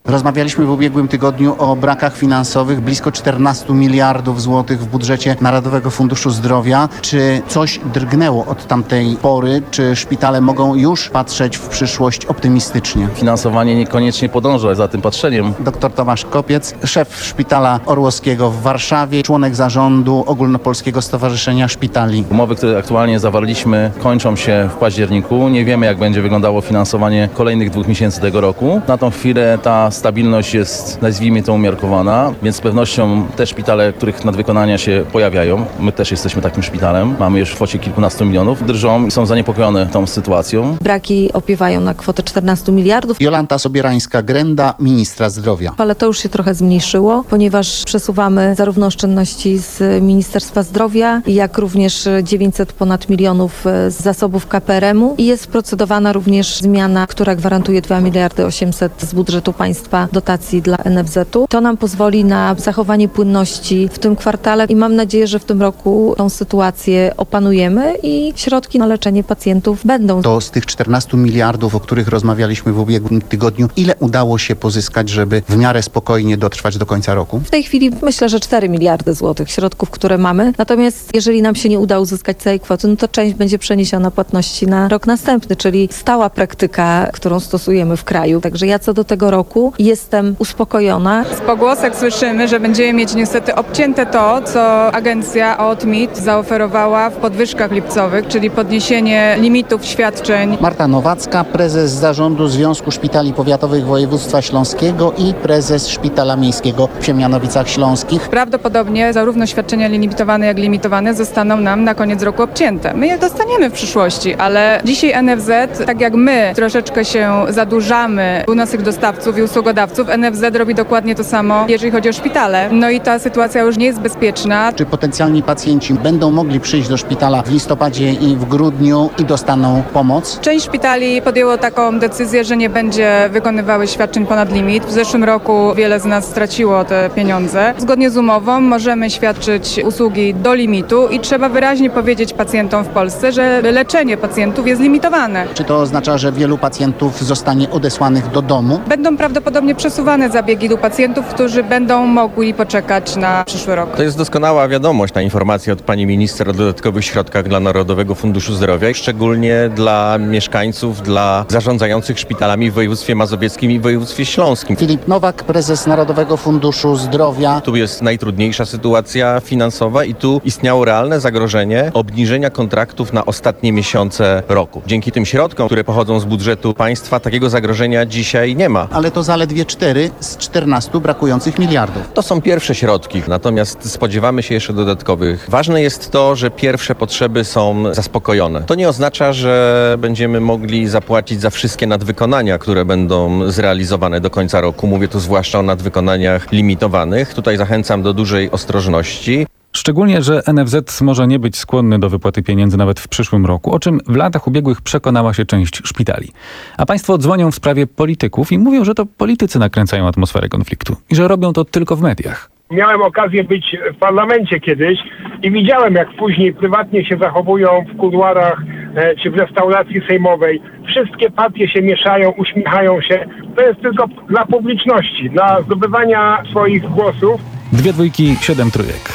Rozmawialiśmy w ubiegłym tygodniu o brakach finansowych, blisko czternaście miliardów złotych w budżecie Narodowego Funduszu Zdrowia. Czy coś drgnęło od tamtej pory? Czy szpitale mogą już patrzeć w przyszłość optymistycznie? Finansowanie niekoniecznie podąża za tym patrzeniem. Doktor Tomasz Kopiec, szef Szpitala Orłowskiego w Warszawie, członek zarządu Ogólnopolskiego Stowarzyszenia Szpitali. Umowy, które aktualnie zawarliśmy, kończą się w październiku. Nie wiemy, jak będzie wyglądało finansowanie kolejnych dwóch miesięcy tego roku. Na tą chwilę ta stabilność jest, nazwijmy to, umiarkowana, więc z pewnością te szpitale, których nadwykonania się pojawiają, my też jesteśmy takim szpitalem, mamy już w kwocie kilkunastu milionów, drżą i są zaniepokojone tą sytuacją. Braki opiewają na kwotę czternastu miliardów. Jolanta Sobierańska-Grenda, ministra zdrowia. Ale to już się trochę zmniejszyło, ponieważ przesuwamy zarówno oszczędności z Ministerstwa Zdrowia, jak również dziewięćset ponad milionów z zasobów K P R M u i jest procedowana również zmiana, która gwarantuje dwa miliardy osiemset z budżetu państwa dotacji dla N F Z u. To nam pozwoli na zachowanie płynności w tym kwartale i mam nadzieję, że w tym roku tą sytuację opanujemy i środki na leczenie pacjentów będą. To z tych czternastu miliardów, o których rozmawialiśmy w ubiegłym tygodniu, ile udało się pozyskać, żeby w miarę spokojnie dotrwać do końca roku? W tej chwili myślę, że cztery miliardy złotych środków, które mamy. Natomiast jeżeli nam się nie uda uzyskać całej kwoty, no to część będzie przeniesiona płatności na rok następny, czyli stała praktyka, którą stosujemy w kraju. Także ja co do tego roku jestem uspokojona. Z pogłosek słyszymy, że będziemy mieć niestety obcięte to, co agencja O T M I T zaoferowała w podwyżkach lipcowych, czyli podniesienie limitów świadczeń. Marta Nowacka, prezes zarządu Związku Szpitali Powiatowych Województwa Śląskiego i prezes Szpitala Miejskiego w Siemianowicach Śląskich. Prawdopodobnie zarówno świadczenia limitowane, jak limitowane zostaną nam na koniec roku obcięte. My je dostaniemy w przyszłości, ale dzisiaj N F Z, tak jak my troszeczkę się zadłużamy u naszych dostawców i usługodawców, N F Z robi dokładnie to samo, jeżeli chodzi o szpitale. No i ta sytuacja już nie jest bezpieczna. Czy potencjalni pacjenci będą mogli przyjść do szpitala w listopadzie i w grudniu i dostaną pomoc? Część szpitali podjęło taką decyzję, że nie będzie wykonywały świadczeń ponad limit. W zeszłym roku wiele z nas straciło te pieniądze. Zgodnie z umową możemy świadczyć usługi do limitu i trzeba wyraźnie powiedzieć pacjentom w Polsce, że leczenie pacjentów jest limitowane. Czy to oznacza, że wielu pacjentów zostanie odesłanych do domu? Będą prawdopodobnie przesuwane zabiegi do pacjentów, którzy będą mogli poczekać na przyszły rok. To jest doskonała wiadomość, ta informacja od pani minister o dodatkowych środkach dla Narodowego Funduszu Zdrowia, szczególnie dla mieszkańców, dla zarządzających szpitalami w województwie mazowieckim i w województwie śląskim. Filip Nowak, prezes Narodowego Funduszu Zdrowia. Tu jest najtrudniejsza sytuacja finansowa i tu istniało realne zagrożenie obniżenia kontraktów na ostatnie miesiące roku. Dzięki tym środkom, które pochodzą z budżetu państwa, takiego zagrożenia dzisiaj nie ma. Ale to zaledwie cztery z czternastu brakujących miliardów. To są pierwsze środki, natomiast spodziewamy się jeszcze dodatkowych. Ważne jest to, że pierwsze potrzeby są zaspokojone. To nie oznacza, że będziemy mogli zapłacić za wszystkie nadwykonania, które będą zrealizowane do końca roku. Mówię tu zwłaszcza o nadwykonaniach limitowanych. Tutaj zachęcam do dużej ostrożności. Szczególnie, że N F Z może nie być skłonny do wypłaty pieniędzy nawet w przyszłym roku, o czym w latach ubiegłych przekonała się część szpitali. A państwo dzwonią w sprawie polityków i mówią, że to politycy nakręcają atmosferę konfliktu i że robią to tylko w mediach. Miałem okazję być w parlamencie kiedyś i widziałem, jak później prywatnie się zachowują w kuluarach e, czy w restauracji sejmowej. Wszystkie partie się mieszają, uśmiechają się. To jest tylko dla publiczności, dla zdobywania swoich głosów. Dwie dwójki, siedem trójek.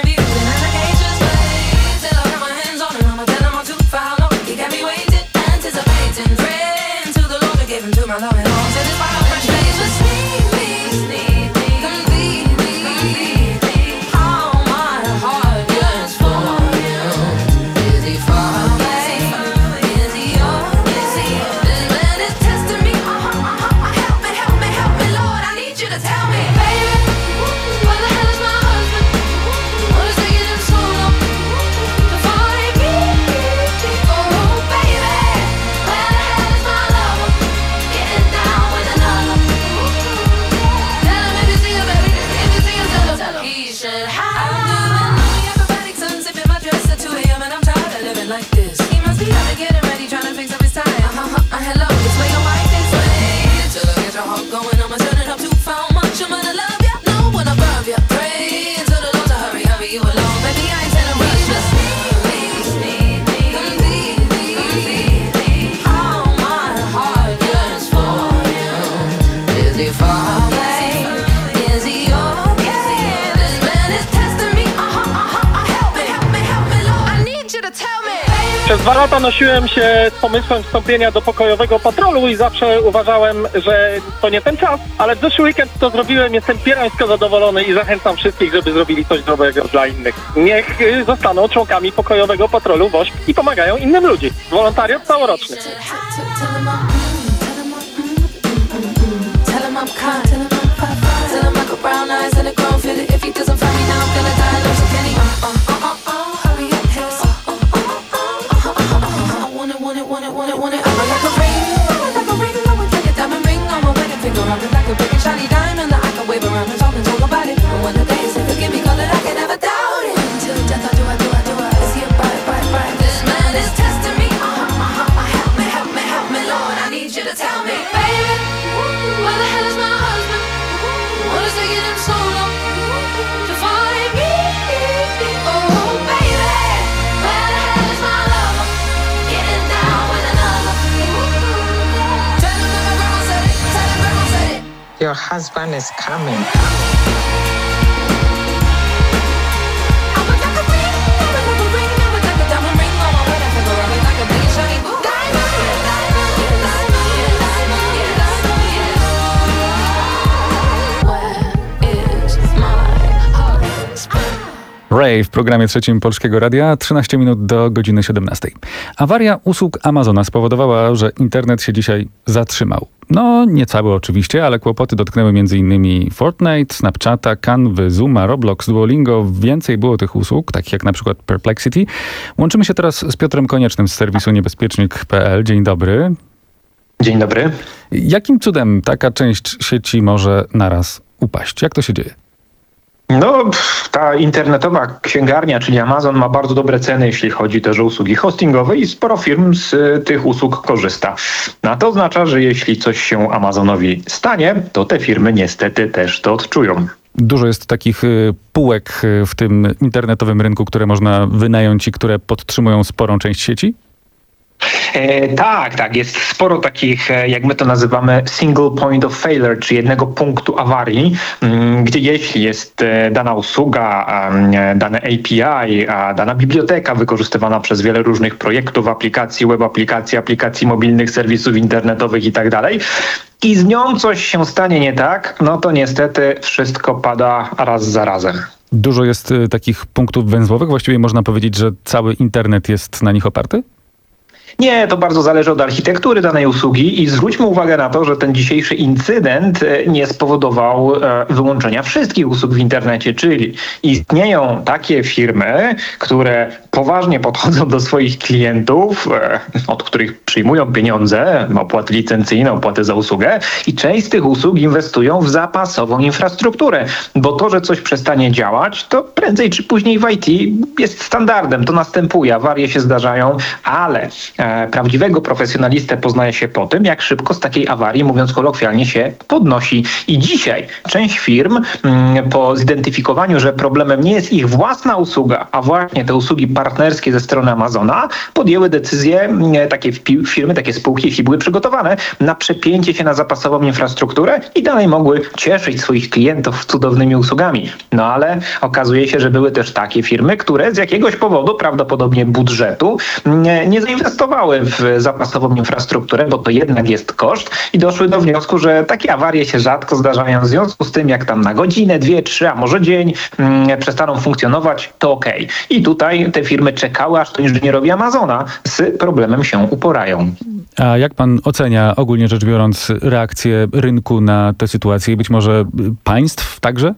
Got me waiting, anticipating. Przez dwa lata nosiłem się z pomysłem wstąpienia do pokojowego patrolu i zawsze uważałem, że to nie ten czas, ale w zeszły weekend to zrobiłem, jestem pierońsko zadowolony i zachęcam wszystkich, żeby zrobili coś dobrego dla innych. Niech y, zostaną członkami pokojowego patrolu WOŚP i pomagają innym ludziom. Wolontariat całoroczny. Your husband is coming. Ray w programie trzecim Polskiego Radia, trzynaście minut do godziny siedemnastej. Awaria usług Amazona spowodowała, że internet się dzisiaj zatrzymał. No, nie cały oczywiście, ale kłopoty dotknęły m.in. Fortnite, Snapchata, Canvy, Zooma, Roblox, Duolingo. Więcej było tych usług, takich jak na przykład Perplexity. Łączymy się teraz z Piotrem Koniecznym z serwisu niebezpiecznik kropka pe el. Dzień dobry. Dzień dobry. Jakim cudem taka część sieci może naraz upaść? Jak to się dzieje? No, ta internetowa księgarnia, czyli Amazon, ma bardzo dobre ceny, jeśli chodzi też o usługi hostingowe i sporo firm z y, tych usług korzysta. A to oznacza, że jeśli coś się Amazonowi stanie, to te firmy niestety też to odczują. Dużo jest takich y, półek y, w tym internetowym rynku, które można wynająć i które podtrzymują sporą część sieci? E, tak, tak. Jest sporo takich, jak my to nazywamy, single point of failure, czyli jednego punktu awarii, m, gdzie jeśli jest e, dana usługa, e, dane A P I, a dana biblioteka wykorzystywana przez wiele różnych projektów, aplikacji, web aplikacji, aplikacji mobilnych, serwisów internetowych i tak dalej, i z nią coś się stanie nie tak, no to niestety wszystko pada raz za razem. Dużo jest y, takich punktów węzłowych? Właściwie można powiedzieć, że cały internet jest na nich oparty? Nie, to bardzo zależy od architektury danej usługi i zwróćmy uwagę na to, że ten dzisiejszy incydent nie spowodował wyłączenia wszystkich usług w internecie, czyli istnieją takie firmy, które poważnie podchodzą do swoich klientów, od których przyjmują pieniądze, opłaty licencyjne, opłaty za usługę, i część z tych usług inwestują w zapasową infrastrukturę, bo to, że coś przestanie działać, to prędzej czy później w I T jest standardem, to następuje, awarie się zdarzają, ale prawdziwego profesjonalistę poznaje się po tym, jak szybko z takiej awarii, mówiąc kolokwialnie, się podnosi. I dzisiaj część firm po zidentyfikowaniu, że problemem nie jest ich własna usługa, a właśnie te usługi partnerskie ze strony Amazona, podjęły decyzję, takie firmy, takie spółki, jeśli były przygotowane, na przepięcie się na zapasową infrastrukturę i dalej mogły cieszyć swoich klientów cudownymi usługami. No ale okazuje się, że były też takie firmy, które z jakiegoś powodu, prawdopodobnie budżetu, nie, nie zainwestowały w zapasową infrastrukturę, bo to jednak jest koszt, i doszły do wniosku, że takie awarie się rzadko zdarzają. W związku z tym, jak tam na godzinę, dwie, trzy, a może dzień mm, przestaną funkcjonować, to okej. Okay. I tutaj te firmy czekały, aż to inżynierowie Amazona z problemem się uporają. A jak pan ocenia, ogólnie rzecz biorąc, reakcję rynku na tę sytuację i być może państw także?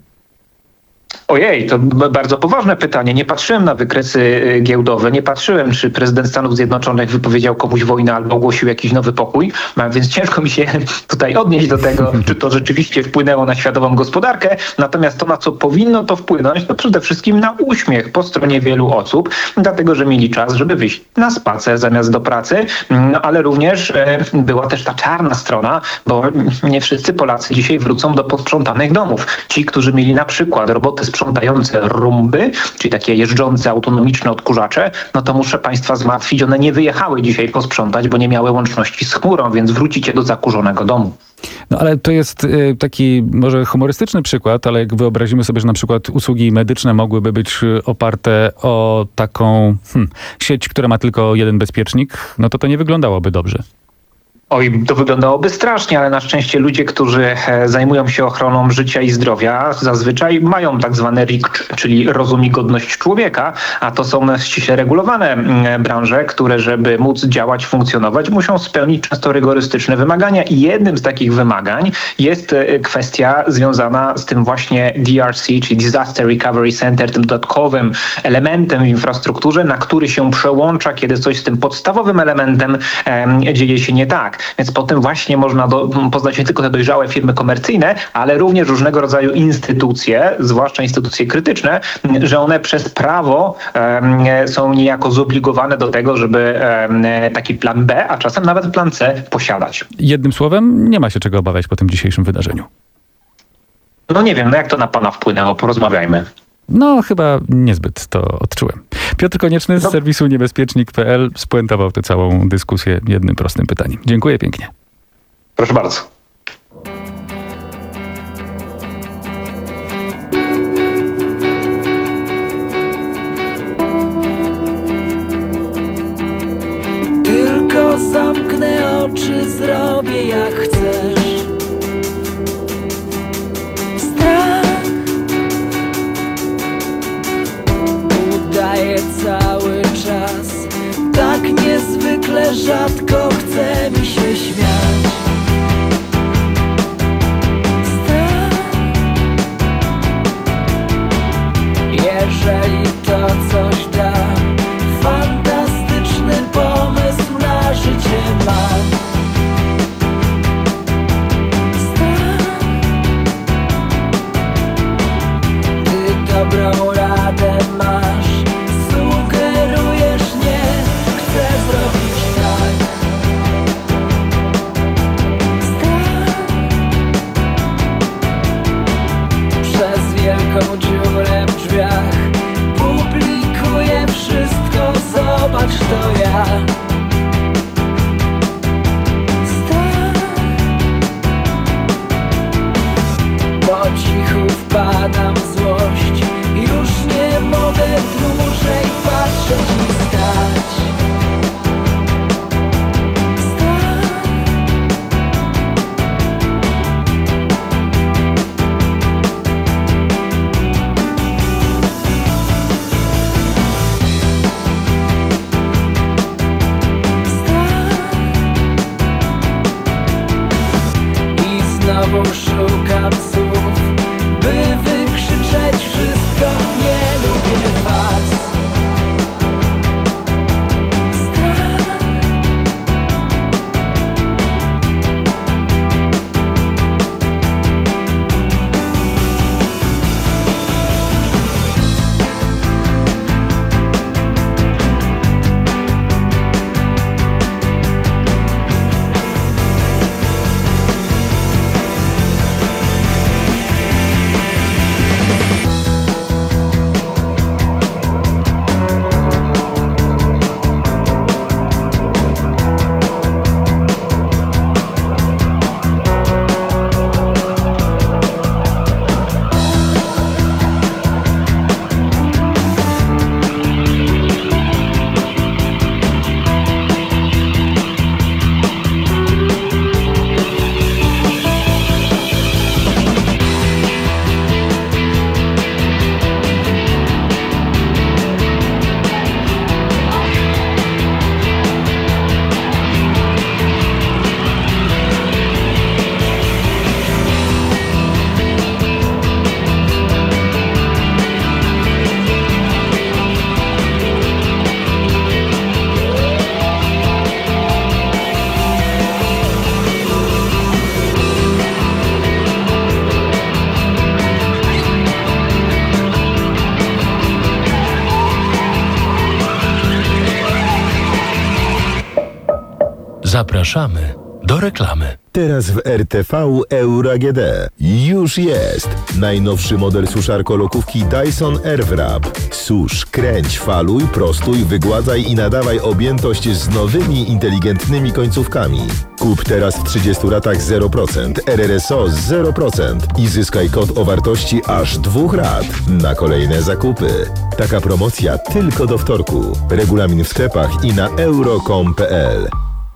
Ojej, to bardzo poważne pytanie. Nie patrzyłem na wykresy giełdowe, nie patrzyłem, czy prezydent Stanów Zjednoczonych wypowiedział komuś wojnę albo ogłosił jakiś nowy pokój, więc ciężko mi się tutaj odnieść do tego, czy to rzeczywiście wpłynęło na światową gospodarkę. Natomiast to, na co powinno to wpłynąć, to przede wszystkim na uśmiech po stronie wielu osób, dlatego że mieli czas, żeby wyjść na spacer zamiast do pracy, no, ale również e, była też ta czarna strona, bo nie wszyscy Polacy dzisiaj wrócą do posprzątanych domów. Ci, którzy mieli na przykład roboty sprzątające rumby, czyli takie jeżdżące autonomiczne odkurzacze, no to muszę państwa zmartwić, one nie wyjechały dzisiaj posprzątać, bo nie miały łączności z chmurą, więc wrócicie do zakurzonego domu. No ale to jest y, taki może humorystyczny przykład, ale jak wyobrazimy sobie, że na przykład usługi medyczne mogłyby być y, oparte o taką hmm, sieć, która ma tylko jeden bezpiecznik, no to to nie wyglądałoby dobrze. Oj, to wyglądałoby strasznie, ale na szczęście ludzie, którzy e, zajmują się ochroną życia i zdrowia, zazwyczaj mają tak zwane R I C, czyli rozum i godność człowieka, a to są ściśle regulowane m, branże, które żeby móc działać, funkcjonować, muszą spełnić często rygorystyczne wymagania i jednym z takich wymagań jest e, kwestia związana z tym właśnie D R C, czyli Disaster Recovery Center, tym dodatkowym elementem w infrastrukturze, na który się przełącza, kiedy coś z tym podstawowym elementem e, dzieje się nie tak. Więc potem właśnie można do, poznać nie tylko te dojrzałe firmy komercyjne, ale również różnego rodzaju instytucje, zwłaszcza instytucje krytyczne, że one przez prawo e, są niejako zobligowane do tego, żeby e, taki plan B, a czasem nawet plan C posiadać. Jednym słowem, nie ma się czego obawiać po tym dzisiejszym wydarzeniu. No nie wiem, no jak to na pana wpłynęło? Porozmawiajmy. No, chyba niezbyt to odczułem. Piotr Konieczny z serwisu niebezpiecznik kropka p l spuentował tę całą dyskusję jednym prostym pytaniem. Dziękuję pięknie. Proszę bardzo. Tylko zamknę oczy, zrobię jak chcesz. Daję cały czas, tak niezwykle rzadko chce mi się śmiać. Strach, jeżeli to coś da, fantastyczny pomysł na życie mam. Strach, ty dobrą radę masz. Sugerujesz nie, chcę zrobić tak. Strach, przez wielką dziurę w drzwiach publikuję wszystko, zobacz to ja. Strach, po cichu wpadam w złość, już nie mogę dłużej patrzeć i stać. Strach, strach, i znowu szukam słów, by wykrzyczeć wszystko, nie lubię was. Strach, Zapraszamy do reklamy. Teraz w R T V Euro A G D. Już jest! Najnowszy model suszarko-lokówki Dyson Airwrap. Susz, kręć, faluj, prostuj, wygładzaj i nadawaj objętość z nowymi, inteligentnymi końcówkami. Kup teraz w trzydziestu ratach zero procent, R R S O zero procent i zyskaj kod o wartości aż dwóch rat na kolejne zakupy. Taka promocja tylko do wtorku. Regulamin w sklepach i na euro kropka com kropka p l.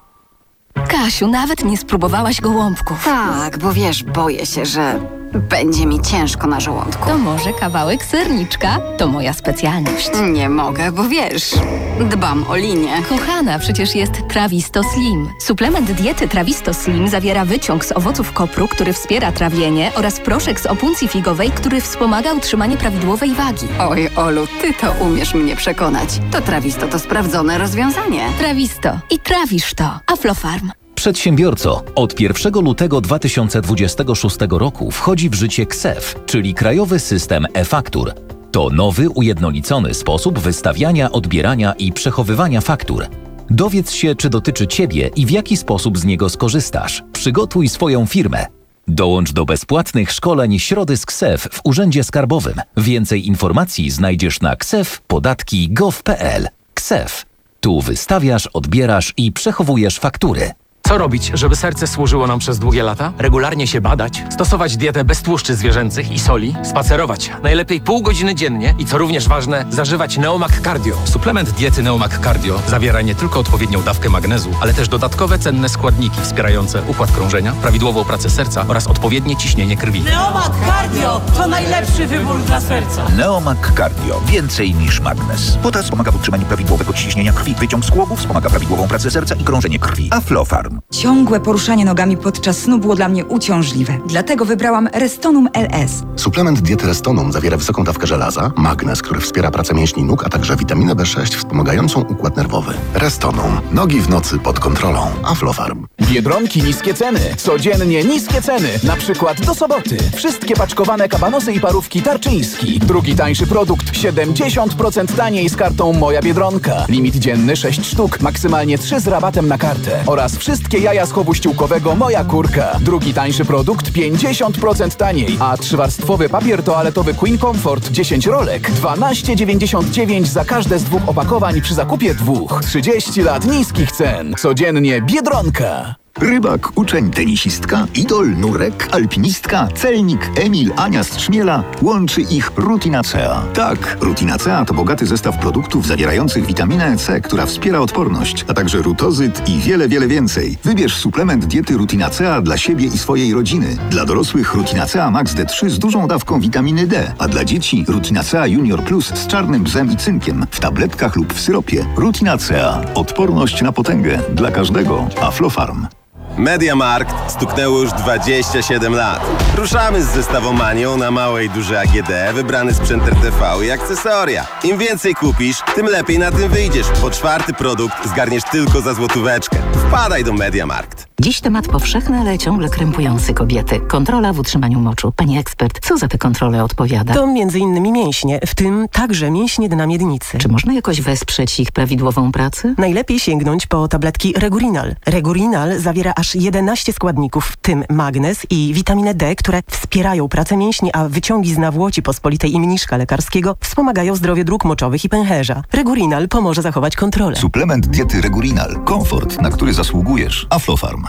Kasiu, nawet nie spróbowałaś gołąbków. Tak, bo wiesz, boję się, że będzie mi ciężko na żołądku. To może kawałek serniczka? To moja specjalność. Nie mogę, bo wiesz, dbam o linię. Kochana, przecież jest Trawisto Slim. Suplement diety Trawisto Slim zawiera wyciąg z owoców kopru, który wspiera trawienie, oraz proszek z opuncji figowej, który wspomaga utrzymanie prawidłowej wagi. Oj, Olu, ty to umiesz mnie przekonać. To Trawisto to sprawdzone rozwiązanie. Trawisto. I trawisz to. Aflofarm. Przedsiębiorco, od pierwszego lutego dwa tysiące dwudziestego szóstego roku wchodzi w życie K S E F, czyli Krajowy System e-Faktur. To nowy, ujednolicony sposób wystawiania, odbierania i przechowywania faktur. Dowiedz się, czy dotyczy Ciebie i w jaki sposób z niego skorzystasz. Przygotuj swoją firmę. Dołącz do bezpłatnych szkoleń Środy z K S E F w Urzędzie Skarbowym. Więcej informacji znajdziesz na ksef podatki kropka gov kropka p l. K S E F. Tu wystawiasz, odbierasz i przechowujesz faktury. Co robić, żeby serce służyło nam przez długie lata? Regularnie się badać, stosować dietę bez tłuszczy zwierzęcych i soli, spacerować, najlepiej pół godziny dziennie i co również ważne, zażywać Neomag Cardio. Suplement diety Neomag Cardio zawiera nie tylko odpowiednią dawkę magnezu, ale też dodatkowe cenne składniki wspierające układ krążenia, prawidłową pracę serca oraz odpowiednie ciśnienie krwi. Neomag Cardio to najlepszy wybór dla serca. Neomag Cardio. Więcej niż magnez. Potas pomaga w utrzymaniu prawidłowego ciśnienia krwi. Wyciąg z kłobów wspomaga prawidłową pracę serca i krążenie krwi. Aflofarm. Ciągłe poruszanie nogami podczas snu było dla mnie uciążliwe. Dlatego wybrałam Restonum L S. Suplement diety Restonum zawiera wysoką dawkę żelaza, magnez, który wspiera pracę mięśni nóg, a także witaminę B sześć wspomagającą układ nerwowy. Restonum. Nogi w nocy pod kontrolą. Aflofarm. Biedronki niskie ceny. Codziennie niskie ceny. Na przykład do soboty. Wszystkie paczkowane kabanosy i parówki Tarczyński. Drugi tańszy produkt siedemdziesiąt procent taniej z kartą Moja Biedronka. Limit dzienny sześć sztuk. Maksymalnie trzy z rabatem na kartę. Oraz wszystkie jaja z chowu ściółkowego Moja Kurka. Drugi tańszy produkt pięćdziesiąt procent taniej. A trzywarstwowy papier toaletowy Queen Comfort dziesięć rolek dwanaście dziewięćdziesiąt dziewięć za każde z dwóch opakowań przy zakupie dwóch. trzydzieści lat niskich cen. Codziennie Biedronka. Rybak, uczeń, tenisistka, idol, nurek, alpinistka, celnik, Emil, Ania z Trzmiela. Łączy ich Rutinacea. Tak, Rutinacea to bogaty zestaw produktów zawierających witaminę C, która wspiera odporność, a także rutozyt i wiele, wiele więcej. Wybierz suplement diety Rutinacea dla siebie i swojej rodziny. Dla dorosłych Rutinacea Max D trzy z dużą dawką witaminy D, a dla dzieci Rutinacea Junior Plus z czarnym bzem i cynkiem w tabletkach lub w syropie. Rutinacea. Odporność na potęgę. Dla każdego. Aflofarm. MediaMarkt stuknęło już dwadzieścia siedem lat. Ruszamy z zestawomanią na małe i duże A G D, wybrany sprzęt R T V i akcesoria. Im więcej kupisz, tym lepiej na tym wyjdziesz, bo czwarty produkt zgarniesz tylko za złotóweczkę. Wpadaj do MediaMarkt. Dziś temat powszechny, ale ciągle krępujący kobiety. Kontrola w utrzymaniu moczu. Pani ekspert, co za tę kontrolę odpowiada? To między innymi mięśnie, w tym także mięśnie dna miednicy. Czy można jakoś wesprzeć ich prawidłową pracę? Najlepiej sięgnąć po tabletki Regurinal. Regurinal zawiera aż jedenaście składników, w tym magnez i witaminę D, które wspierają pracę mięśni, a wyciągi z nawłoci pospolitej i mniszka lekarskiego wspomagają zdrowie dróg moczowych i pęcherza. Regurinal pomoże zachować kontrolę. Suplement diety Regurinal. Komfort, na który zasługujesz. Aflofarm.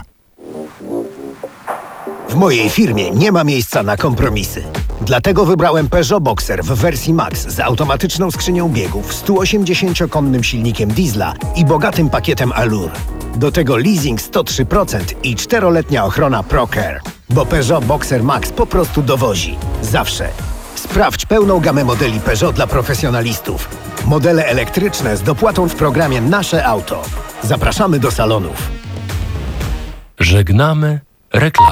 W mojej firmie nie ma miejsca na kompromisy. Dlatego wybrałem Peugeot Boxer w wersji Max z automatyczną skrzynią biegów, stu osiemdziesięciokonnym silnikiem diesla i bogatym pakietem Allure. Do tego leasing sto trzy procent i czteroletnia ochrona ProCare. Bo Peugeot Boxer Max po prostu dowozi. Zawsze. Sprawdź pełną gamę modeli Peugeot dla profesjonalistów. Modele elektryczne z dopłatą w programie Nasze Auto. Zapraszamy do salonów. Żegnamy reklamy.